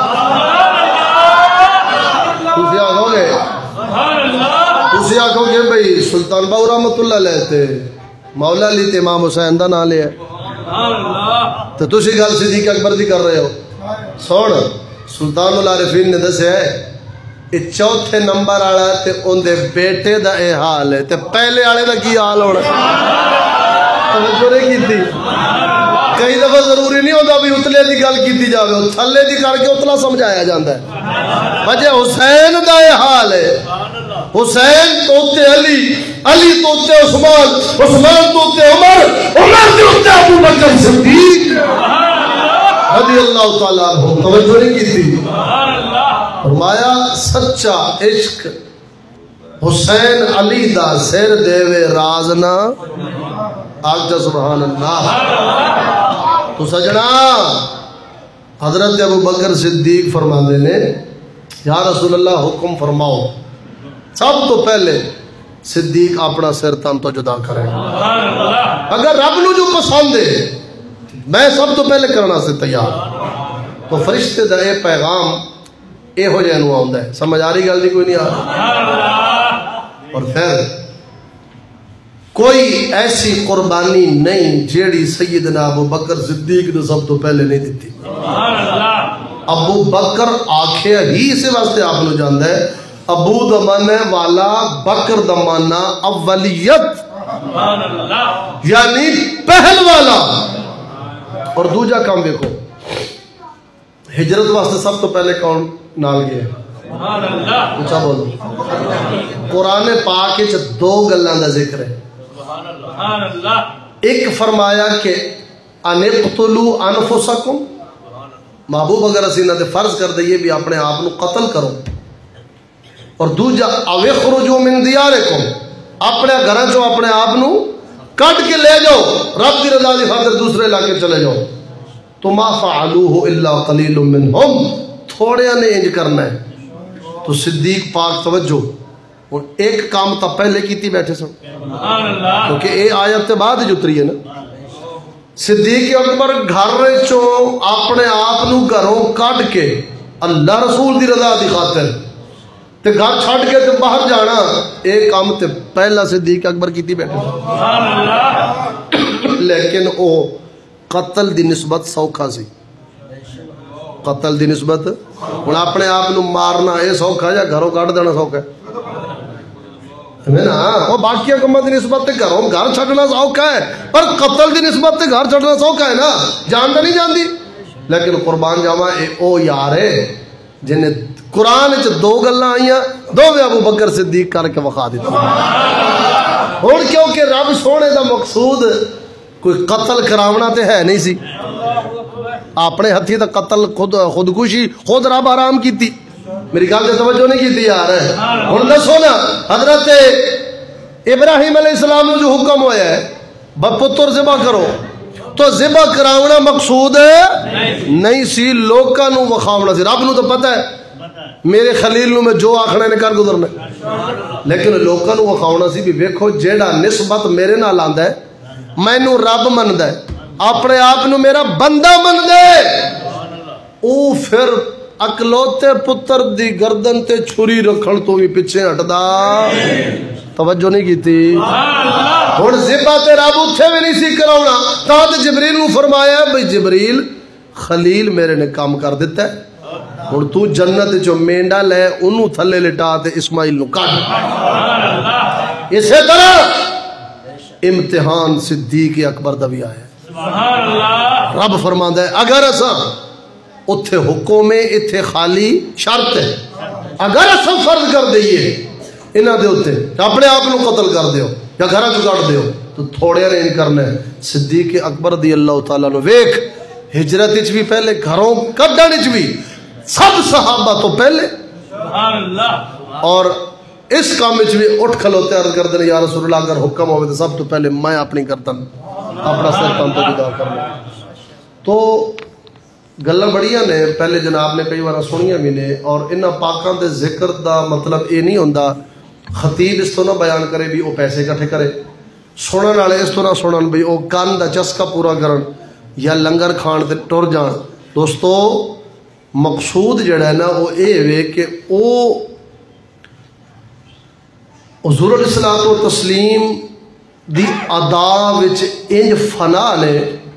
تسی آگو گے تسی آگو گے بھئی سلطان باو رحمت اللہ لیتے مولا علی تے امام حسین دا نام لیا تو تسی گل صدیق اکبر دی کر رہے ہو. سن سلطان العارفین نے دسیا ہے یہ چوتھے نمبر والا تے ان دے بیٹے دا اے حال ہے تے پہلے والے دا کی حال ہونا. توجہ نہیں کیتی. کئی دفعہ ضروری نہیں ہوتا بھی اتلے دی گل کیتی جاوے تھلے دی کر کے اتلا سمجھایا جاتا ہے. وجہ حسین دا اے حال ہے. حسین توتے علی، علی توتے عثمان، عثمان توتے عمر، عمر توتے ابو بکر صدیق رضی اللہ تعالیٰ عنہ. توجہ نہیں کیتی. فرمایا سچا عشق حسین علی دا سر دیوے رازنا آگ جا سبحان اللہ. تو سجنا حضرت ابو بکر صدیق فرماندے نے یا رسول اللہ حکم فرماؤ. سب تو پہلے صدیق اپنا سر تن تو جدا کرے. اگر رب نو جو پسند ہے میں سب تو پہلے کرنا سے تیار. تو فرشتے دا اے پیغام اے ہو جائے نو آندا ہے. سمجھ آ رہی گل دی کوئی نہیں آ رہی. اور پھر کوئی ایسی قربانی نہیں جیڑی سیدنا ابو بکر صدیق نے سب تو پہلے نہیں دیتی. ابو بکر آکھے ہی اسے واسطے آپ نے جاندا ہے ابو دمانے والا بکر دمانا اولیت یعنی پہل والا. اور دوجا کام دیکھو ہجرت واسطے سب تو پہلے کون نال گیا؟ اچھا بولو. قرآن پاک وچ دو گلاں دا ذکر ہے. ایک فرمایا کہ انقتلوا انفسکم محبوب اگر اسی نہ فرض کر دئیے بھی اپنے آپ نو قتل کرو. اور دوجا اوخرجوا من دیارکم اپنے گھراں چوں اپنے آپ نو کٹ کے لے جاؤ رب دی رضا دی خاطر دوسرے علاقے چلے جاؤ. تو ما فعلوه الا قلیل منهم تھوڑے نے انج کرنا ہے. تو صدیق پاک توجہ اور ایک کام تا پہلے کیتی بیٹھے سن کیونکہ اے آیت تے بعد جو اتری ہے نا. صدیق اکبر گھر چوں اپنے آپ نو گھروں کٹ کے اللہ رسول دی رضا دی خاطر تے گھر چھڑ کے تے باہر جانا اے کام تے پہلا صدیق اکبر کیتی بیٹھے سن. لیکن او قتل دی نسبت سوکھا سی. قتل دی نسبت ہن اپنے آپ نو مارنا اے سوکھا یا گھروں کٹ دینا سوکھا ہے نا. وہ باقی کماں دی نسبت تے گھروں گھر چھڈنا سوکھا ہے پر قتل دی نسبت تے گھر چھڈنا سوکھا ہے نا. جان تے نہیں جاندی. لیکن قربان جاواں اے او یار ہے جن قرآن وچ دو گلاں آئیاں دوویں ابو بکر صدیق کر کے وکھا دتا. ہن کیونکہ رب سونے دا مقصود کوئی قتل کراونا تے ہے نہیں سی. اپنے ہتھی دا قتل خود خودکشی خود رب آرام کیتی. میری گل تے توجہ نہیں کیتی یار. ہن دسو نا حضرت ابراہیم علیہ السلام نو جو حکم ہویا ہے بپتر ذبح کرو تو ذبح کراونا مقصود نہیں سی لوکاں نو وکھاونا سی. رب نو تو پتہ ہے میرے خلیل نو میں جو آکھنا نے کر گزرنا. لیکن لوکاں نو وکھاونا سی بھی ویکھو جیڑا نسبت میرے نال آندا ہے مینوں رب مندا ہے اپنے آپ نو میرا بندہ مندا ہے او پھر اکلوتے پتر دی گردن تے چھری رکھن تو بھی پیچھے ہٹدا. توجہ نہیں کیتی. ہن ذبح تے رب اوتھے بھی نہیں سی کراونا تاں تے جبریل نو فرمایا بھئی جبریل خلیل میرے نے کام کر دیتا ہے ہن تو جنت چوں مینڈا لے اونوں تھلے لٹا تے اسماعیل نو کٹ. اسی طرح امتحان صدیق اکبر دا بھی آیا. رب فرماندا ہے اگر اساں اتھے حکم ہے اتھے خالی شرط ہے اگر اساں فرض کر دئیے انہاں دے اوتے اپنے آپ نو قتل کر دیو یا گھراں چوں کٹ دیو تو تھوڑے نے کرنا ہے. صدیق اکبر رضی اللہ تعالیٰ نو ویکھ ہجرت وچ بھی پہلے گھروں کڈن وچ بھی سب صحابہ تو پہلے اور اس کام وچ بھی اٹھ کھلوتے عرض کردے یا رسول اللہ اگر حکم ہوے تو سب تو پہلے میں اپنی گردن اپنا سر تن تو جدا کرنا. تو گلاں بڑیاں نے پہلے جناب نے کئی بار سنیاں بھی نے. اور انہاں پاکاں دے ذکر دا مطلب یہ نہیں ہوندا خطیب اس تو نہ بیان کرے بھی وہ پیسے کٹھے کرے سنن والے اس تو نہ سنن بھی وہ کان دا چسکا پورا کرن یا لنگر کھان تے ٹر جان. دوستو مقصود جڑا ہے نا وہ یہ وے کہ وہ حضور علیہ الصلوۃ والتسلیم دی ادا وچ انج فنا نے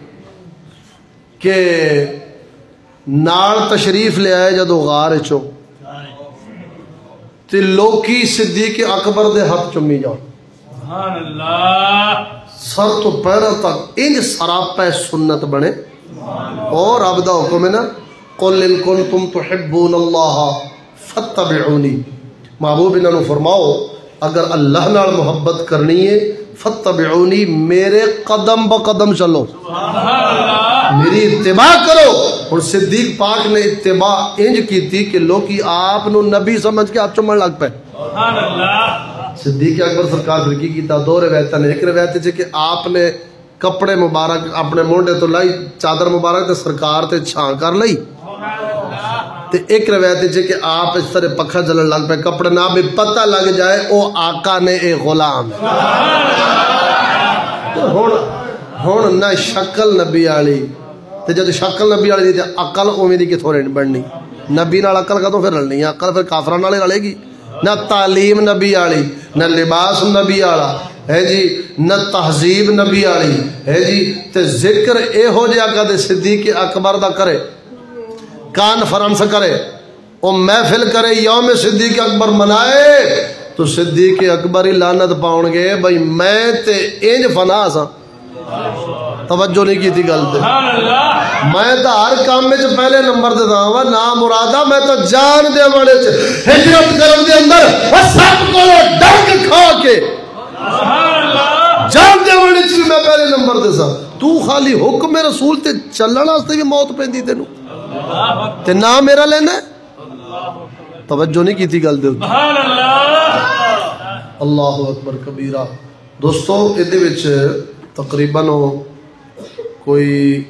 کہ نال تشریف لے آئے جدو غار چو تے لوکی صدیق اکبر دے ہاتھ چمی جان سبحان اللہ سر تو پیروں تک انج سراپا سنت بنے اور رب دا حکم ہے نا قل ان کنتم تحبون اللہ فاتبعونی محبوب انہوں نے فرماؤ اگر اللہ نال محبت کرنی ہے فاتبعونی میرے قدم بقدم چلو میری اتباع کرو. اور صدیق پاک نے اتباع انج کی تھی کہ لوگ آپ نو نبی سمجھ کے آپ چمن لگ پے. صدیق اکبر سرکار پھر کی کیتا دو روایتاں نے. ایک روایت ہے کہ آپ نے کپڑے مبارک اپنے مونڈے تو لائی چادر مبارک تے سرکار تے چھان کر لئی تے ایک روایت ہے کہ آپ اس طرح پکھا جلن لگ پے کپڑے نہ بھی پتہ لگ جائے او آقا نے اے غلام ہن ہن نہ شکل نبی والی تے جد شکل نبی والی دی تے عقل اوویں دی کتھوں بننی. نبی نال عقل کدوں پھر رلنی ہے؟ عقل پھر کافراں نال رلے گی. نہ تعلیم نبی والی نہ لباس نبی والا ہے جی نہ تہذیب نبی والی ہے جی تے ذکر اے ہو جا کدے صدیق اکبر دا کرے کانفرنس کرے او محفل کرے یوم صدیق اکبر منائے تو صدیق اکبر ہی لعنت پاؤن گے بھائی میں تے انج فنا سا. توجہ نہیں کی تھی گل تے میں تو ہر کام میں پہلے نمبر تے دا نا مرادا میں تو جان دے والے چ ہجرت کرن دے اندر سب کو ڈنگ کھا کے جان دے والے چ میں پہلے نمبر تے سا. تو خالی حکم رسول تے چلن واسطے بھی موت پیندی تینوں تے نہ میرا لینا. توجہ نہیں کی تھی گل دے. اللہ اکبر کبیرہ. دوستو ادھے وچ تقریباً کوئی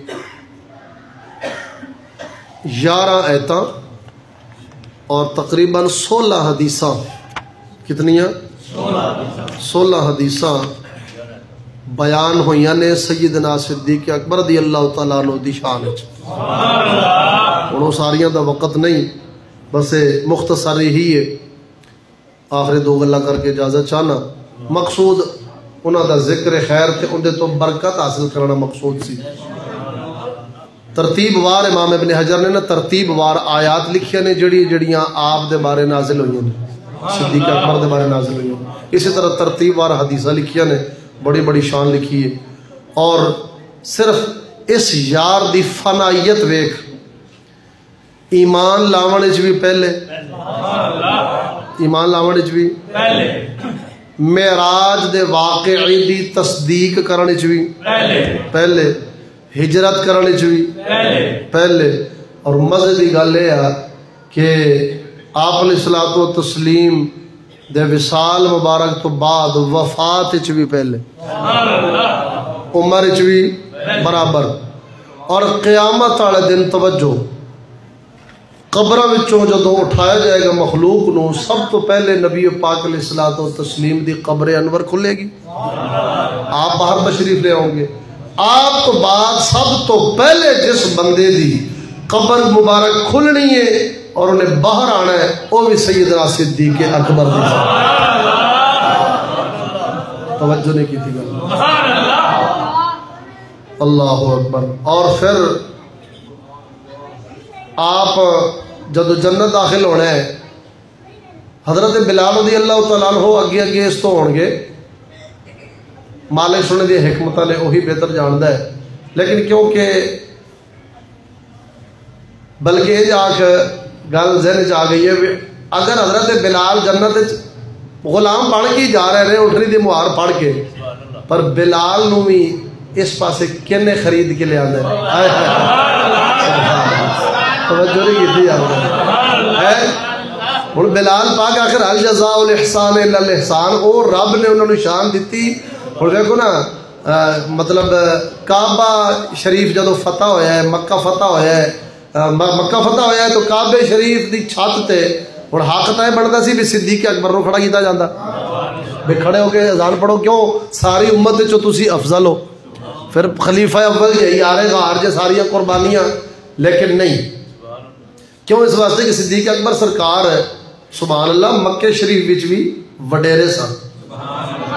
یارہ ایتاں اور تقریباً سولہ حدیثاں کتنیاں سولہ حدیثاں بیان ہوئیاں نے سیدنا صدیق اکبر رضی اللہ تعالیٰ عنہ دی شان وچ. انہوں ساریاں دا وقت نہیں بس مختصر ہی ہے. آخری دو گلا کر کے اجازت چاہنا. مقصود انہوں دا ذکر خیر تے اندے تو برکت حاصل کرنا مقصود سی. ترتیب وار امام ابن حجر نے نا ترتیب وار آیات لکھیا نے جڑی جڑیاں آپ دے بارے نازل ہوئی ہیں صدیق اکبر دے بارے نازل ہوئی ہیں. اسی طرح ترتیب وار حدیثہ لکھیا نے بڑی بڑی شان لکھی ہے. اور صرف اس یار دی فنائیت ویکھ ایمان لاون وچ بھی پہلے ایمان لاون وچ بھی پہلے معراج دے واقعی دی تصدیق کرن وچ بھی پہلے ہجرت کرن وچ بھی پہلے. اور مزے دی گل اے ہے کہ آپ علیہ الصلوۃ والتسلیم دے وصال مبارک تو بعد وفات وچ بھی پہلے عمر وچ بھی برابر. اور قیامت والے دن توجہ قبراں وچوں جدوں اٹھایا جائے گا مخلوق نو سب تو پہلے نبی پاک علیہ الصلوۃ والتسلیم دی قبر انور کھلے گی. آپ باہر تشریف لے آؤ گے. آپ تو بعد سب تو پہلے جس بندے دی قبر مبارک کھلنی ہے اور انہیں باہر آنا ہے وہ بھی سیدنا صدیق اکبر دی. توجہ نہیں کی تھی گل. اللہ اکبر. اور پھر آپ جب جنت داخل ہونا ہے حضرت بلال رضی اللہ تعالیٰ عنہ اگے اگے اس تو ہون گے. مالک سننے دی حکمت نے وہی بہتر جاندا ہے. لیکن کیونکہ بلکہ یہ جا کے گل ذہن چ آ گئی ہے اگر حضرت بلال جنت غلام بن کے جا رہے ہیں اٹھنی دی مہار پڑھ کے پر بلال نو بھی اس پاسے کنے خرید کے لے آندا ہے. توجہ نہیں کی ہے. ہوں بلال پاک آخر الجزاء الاحسان الا الاحسان او رب نے انہوں نے شان دیتی. ہوں دیکھو نا مطلب کعبہ شریف جدو فتح ہویا ہے مکہ فتح ہویا ہے مکہ فتح ہویا ہے تو کعبہ شریف دی چھت تے ہوں حق طے بنتا سی بھی صدیق اکبر نو کھڑا کیتا جاتا بھی کھڑے ہو کے اذان پڑھو کیوں ساری امت چو تسی افضل ہو. پھر خلیفہ اول یہی آ رہے گا جے ساری قربانیاں لیکن نہیں کیوں اس واسطے کہ صدیق اکبر سرکار ہے سبحان اللہ مکہ شریف وچ بھی وڈیرے سن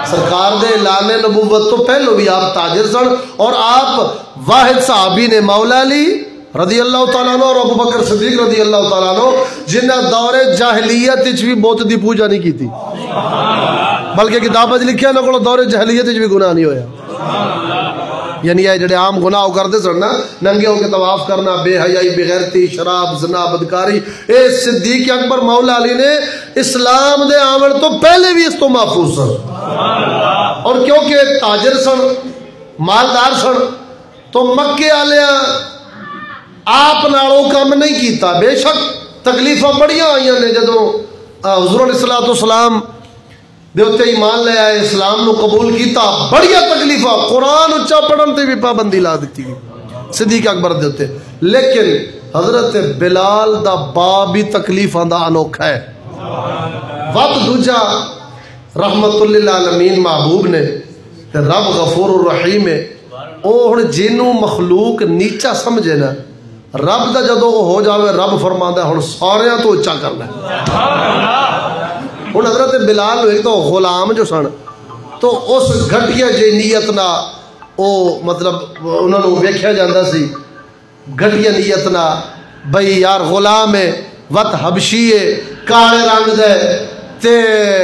سرکار دے اعلان نبوت تو پہلو بھی آپ تاجر سن، اور آپ واحد صحابی نے مولا علی رضی اللہ تعالیٰ عنہ اور ابو بکر صدیق رضی اللہ تعالیٰ عنہ جنہاں دور جاہلیت وچ بھی بت دی پوجا نہیں کیتی، بلکہ کتاب وچ لکھیا نہ کو دور جاہلیت وچ بھی گناہ نہیں ہویا، یعنی یہ جڑے عام گناہ کرتے سن نا، ننگے ہو کے طواف کرنا، بے حیائی، بغیرتی، شراب، زنا، بدکاری، اے صدیق اکبر مولا علی نے اسلام دے آمن تو پہلے بھی اس تو محفوظ سن، اور کیونکہ تاجر سن، مالدار سن، تو مکے والیاں آپ نالوں کام نہیں کیتا۔ بے شک تکلیفاں بڑیاں آئیاں نے جدوں حضور علیہ الصلوۃ والسلام دے اوتے ایمان لے آئے، اسلام نو قبول کیتا، بڑیاں تکلیفاں، قرآن اچا پڑھن تے بھی پابندی لا دیتی گئی صدیق اکبر دے اوتے، لیکن حضرت بلال دا باب ہی تکلیفاں دا انوکھا ہے۔ وقت دوجا رحمت للعالمین محبوب نے تے رب غفور الرحیم ہے، او ہن جنوں مخلوق نیچا سمجھے نا، رب دا جدو ہو جاوے رب فرماندا ہے ہن ساریاں تو اچا کرنا ہے۔ ہن حضرت بلال ایک تو غلام جو سن، تو اس گھٹیا جی نیت نہ او مطلب انہوں نے ویکھیا جاندا سی گھٹیا نیت نہ بھئی یار غلام ہے، وت حبشی ہے، کالے رنگ دے تے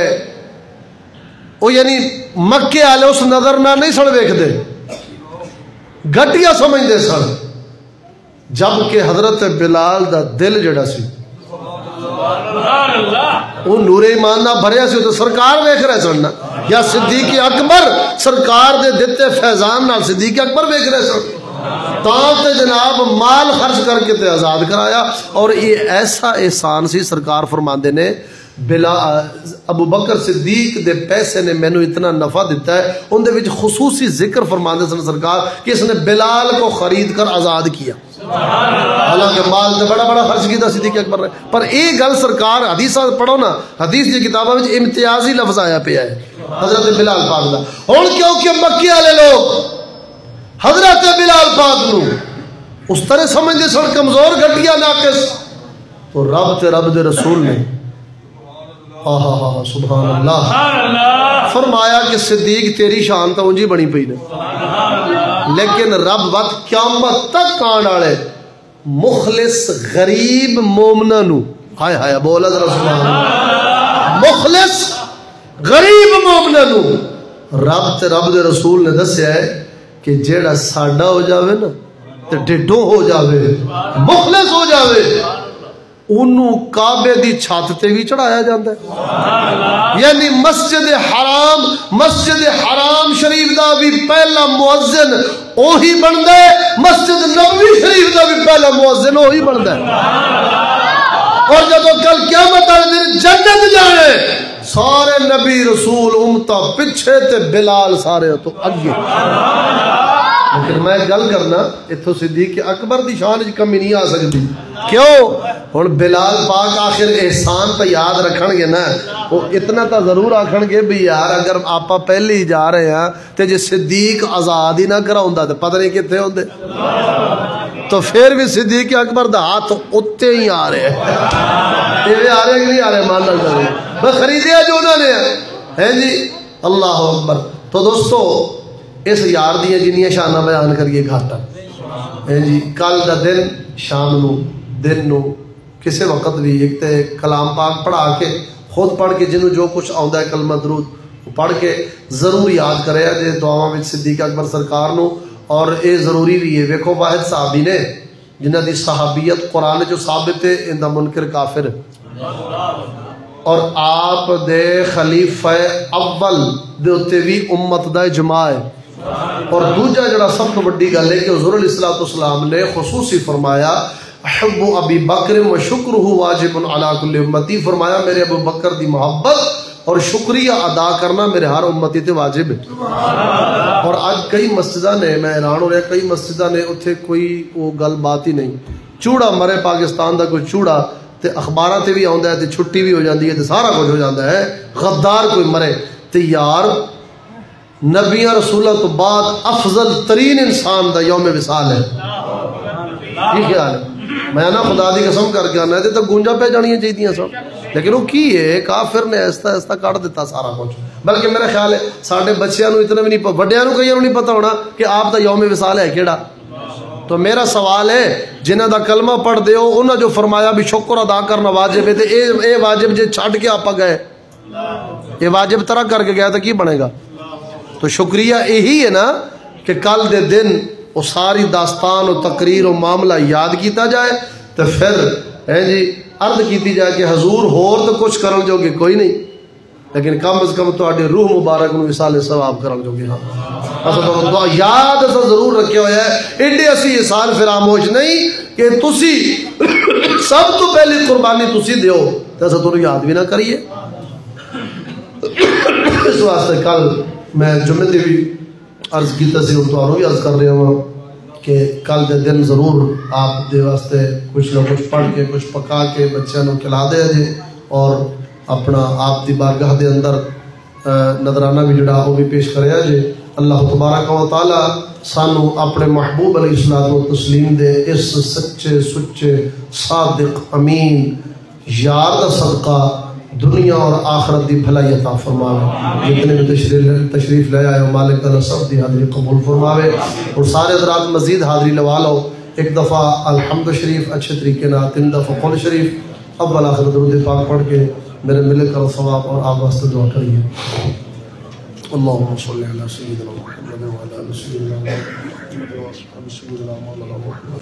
او یعنی مکے والے اس نظر نہ نہیں سن ویکھدے، گھٹیا سمجھدے سن، جبکہ حضرت بلال دا دل جڑا سی وہ نور ایمان نہ بھریا سی، تو سرکار ویکھ رہے سن نا، یا صدیق اکبر سرکار دے دتے فیضان نال صدیق اکبر ویکھ رہے سن، تاں تے جناب مال خرچ کر کے تے آزاد کرایا۔ اور یہ ایسا احسان سی، سرکار فرماندے نے بلا ابو بکر صدیق دے پیسے نے مینوں اتنا نفع دیتا ہے، ان دے وچ خصوصی ذکر فرماندے سن سرکار کہ اس نے بلال کو خرید کر آزاد کیا، حالانکہ مال تے بڑا بڑا خرچ کیتا صدیق اکبر نے، پر ایک گل سرکار حدیثاں پڑھو نا، حدیث دی کتاباں وچ امتیازی لفظ آیا پیا ہے حضرت بلال پاک دا۔ ہن کیونکہ مکے والے لوگ حضرت بلال پاک نو اس طرح سمجھدے سن کمزور، گھٹیا، ناقص، تو رب تے رب دے رسول نے آہا ہا سبحان اللہ فرمایا کہ صدیق تیری شان تو اونجی بنی پئی نے، لیکن رب وقت قیامت تک آن والے مخلص غریب مومنا نو، ہائے ہائے بولا ذرا سبحان اللہ، مخلص غریب مومنا نو رب تے رب دے رسول نے دسیا ہے کہ جیڑا ساڈا ہو جاوے نا تے ڈڈوں ہو جاوے، مخلص ہو جاوے، انہوں کعبے دی چھت تے بھی چڑھایا جاتا ہے، یعنی مسجد حرام مسجد حرام شریف دا بھی پہلا مؤذن اوہی بندا ہے، مسجد نبوی شریف دا بھی پہلا مؤذن اوہی بندا ہے، اور جب کل قیامت والے دن جنت جانے سارے نبی رسول امتا پچھے تے بلال سارے تو اگے۔ لیکن میں گل کرنا اتھو صدیق اکبر دی شان وچ کمی نہیں آ سکتی، کیوں؟ ہن بلال پاک آخر احسان تو یاد رکھن گے نا، وہ اتنا تو ضرور آکھن گے بھی یار اگر آپا پہلے ہی جا رہے ہیں تے جے صدیق آزاد ہی نہ کراوندا تے پتہ نہیں کتنے ہوندے، تو پھر بھی صدیق اکبر دا ہاتھ اتے ہی آ رہے ہیں، یہ آ رہے کہ نہیں آ رہے؟ مان لگ رہے بس خریدیا جو انہوں نے ہے جی، اللہ اکبر۔ تو دوستو اس یار دیا جنیاں شانہ بیان کریے گھاٹا ہے جی، کل دا دن شام نو دن نو کسے وقت بھی ایک تے کلام پاک پڑھا کے خود پڑھ کے جنہوں جو کچھ آندا ہے کلمہ درود پڑھ کے ضرور یاد کرے جے دعاواں وچ صدیق اکبر سرکار نو، اور اے ضروری بھی ہے۔ ویکھو واحد صحابی نے جنہ دی صحابیت قرآن جو ثابت ہے اندہ منکر کافر، اور آپ دے خلیفہ اول دے اتے بھی امت دا اجماع ہے، اور دوجا جڑا سب تو بڑی گل ہے کہ حضور علیہ الصلوۃ والسلام نے خصوصی فرمایا حب ابی بکر و شکرہ واجب علی کل امتی، فرمایا میرے ابو بکر دی محبت اور شکریہ ادا کرنا میرے ہر امتی تے واجب ہے۔ اور آج کئی مسجدہ نے، میں حیران ہو رہا کئی مسجدہ نے اتھے کوئی وہ گل بات ہی نہیں، چوڑا مرے پاکستان دا کوئی چوڑا تے اخباراں تے بھی آندا ہے تے چھٹی بھی ہو جاندی ہے تے سارا کچھ ہو جاتا ہے، غدار کوئی مرے تے یار نبیاں رسولہ تو بعد افضل ترین انسان دا یوم وصال ہے، یہ خیال ہے؟ میں نا خدا دی قسم کر کے آنا ہے تے گونجا پہ جانیاں چاہیے سب، لیکن وہ کی ہے کافر نے ایسا ایسا کٹ دیتا سارا کچھ. بلکہ میرا خیال ہے سارے بچیاں اتنا بھی نہیں پتا, وڈیاں نو کئی نہیں پتا ہونا کہ آپ دا یوم وصال ہے کیڑا. تو میرا سوال ہے جنہ دا کلمہ پڑھ دیو انہاں جو فرمایا بھی شکر ادا کرنا واجب ہے, تے اے اے واجب جے چھڈ کے آپ گئے, یہ واجب طرح کر کے گیا تو کی بنے گا. تو شکریہ یہی ہے نا کہ کل دے دن وہ ساری داستان و تقریر و معاملہ یاد کیتا جائے, تو پھر ہے جی عرض کیتی جائے کہ حضور ہور تو کچھ کرن جو کہ کوئی نہیں, لیکن کم از کم تہاڈی روح مبارک نو وصال ثواب کرن جو کہ ہاں اصل دعا یاد اسا ضرور رکھے ہویا ہے. ایڈے اسی احسان فراموش نہیں کہ تسی سب تو پہلی قربانی تسی دیو تے اسا تو یاد بھی نہ کریے. اس واسطے کل میں جمعے دی بھی عرض کیتا سی اور تہانوں بھی عرض کر رہا ہوں کہ کل دے دن ضرور آپ دے واسطے کچھ نہ کچھ پڑھ کے کچھ پکا کے بچوں کو کھلا دے جے, اور اپنا آپ دی بارگاہ دے اندر نظرانہ بھی جڑا وہ بھی پیش کریا جے. اللہ تبارک و تعالی سانو اپنے محبوب علیہ الصلوۃ والتسلیم دے اس سچے سچے صادق امین یار دا صدقہ دنیا اور آخرت دی بھلائی عطا فرماوے. جتنے بھی تشریف تشریف لے آئے مالک تعالی سب دی حاضری قبول فرماوے, اور سارے حضرات مزید حاضری لوا لو. ایک دفعہ الحمد شریف اچھے طریقے نہ, تین دفعہ قول شریف اول آخر درود پاک پڑھ کے میرے مل کر ثواب اور آپ واسطے دعا کریے. اللهم صل على سيدنا محمد وعلى ال سيدنا محمد وعلى ال سيدنا مولانا محمد.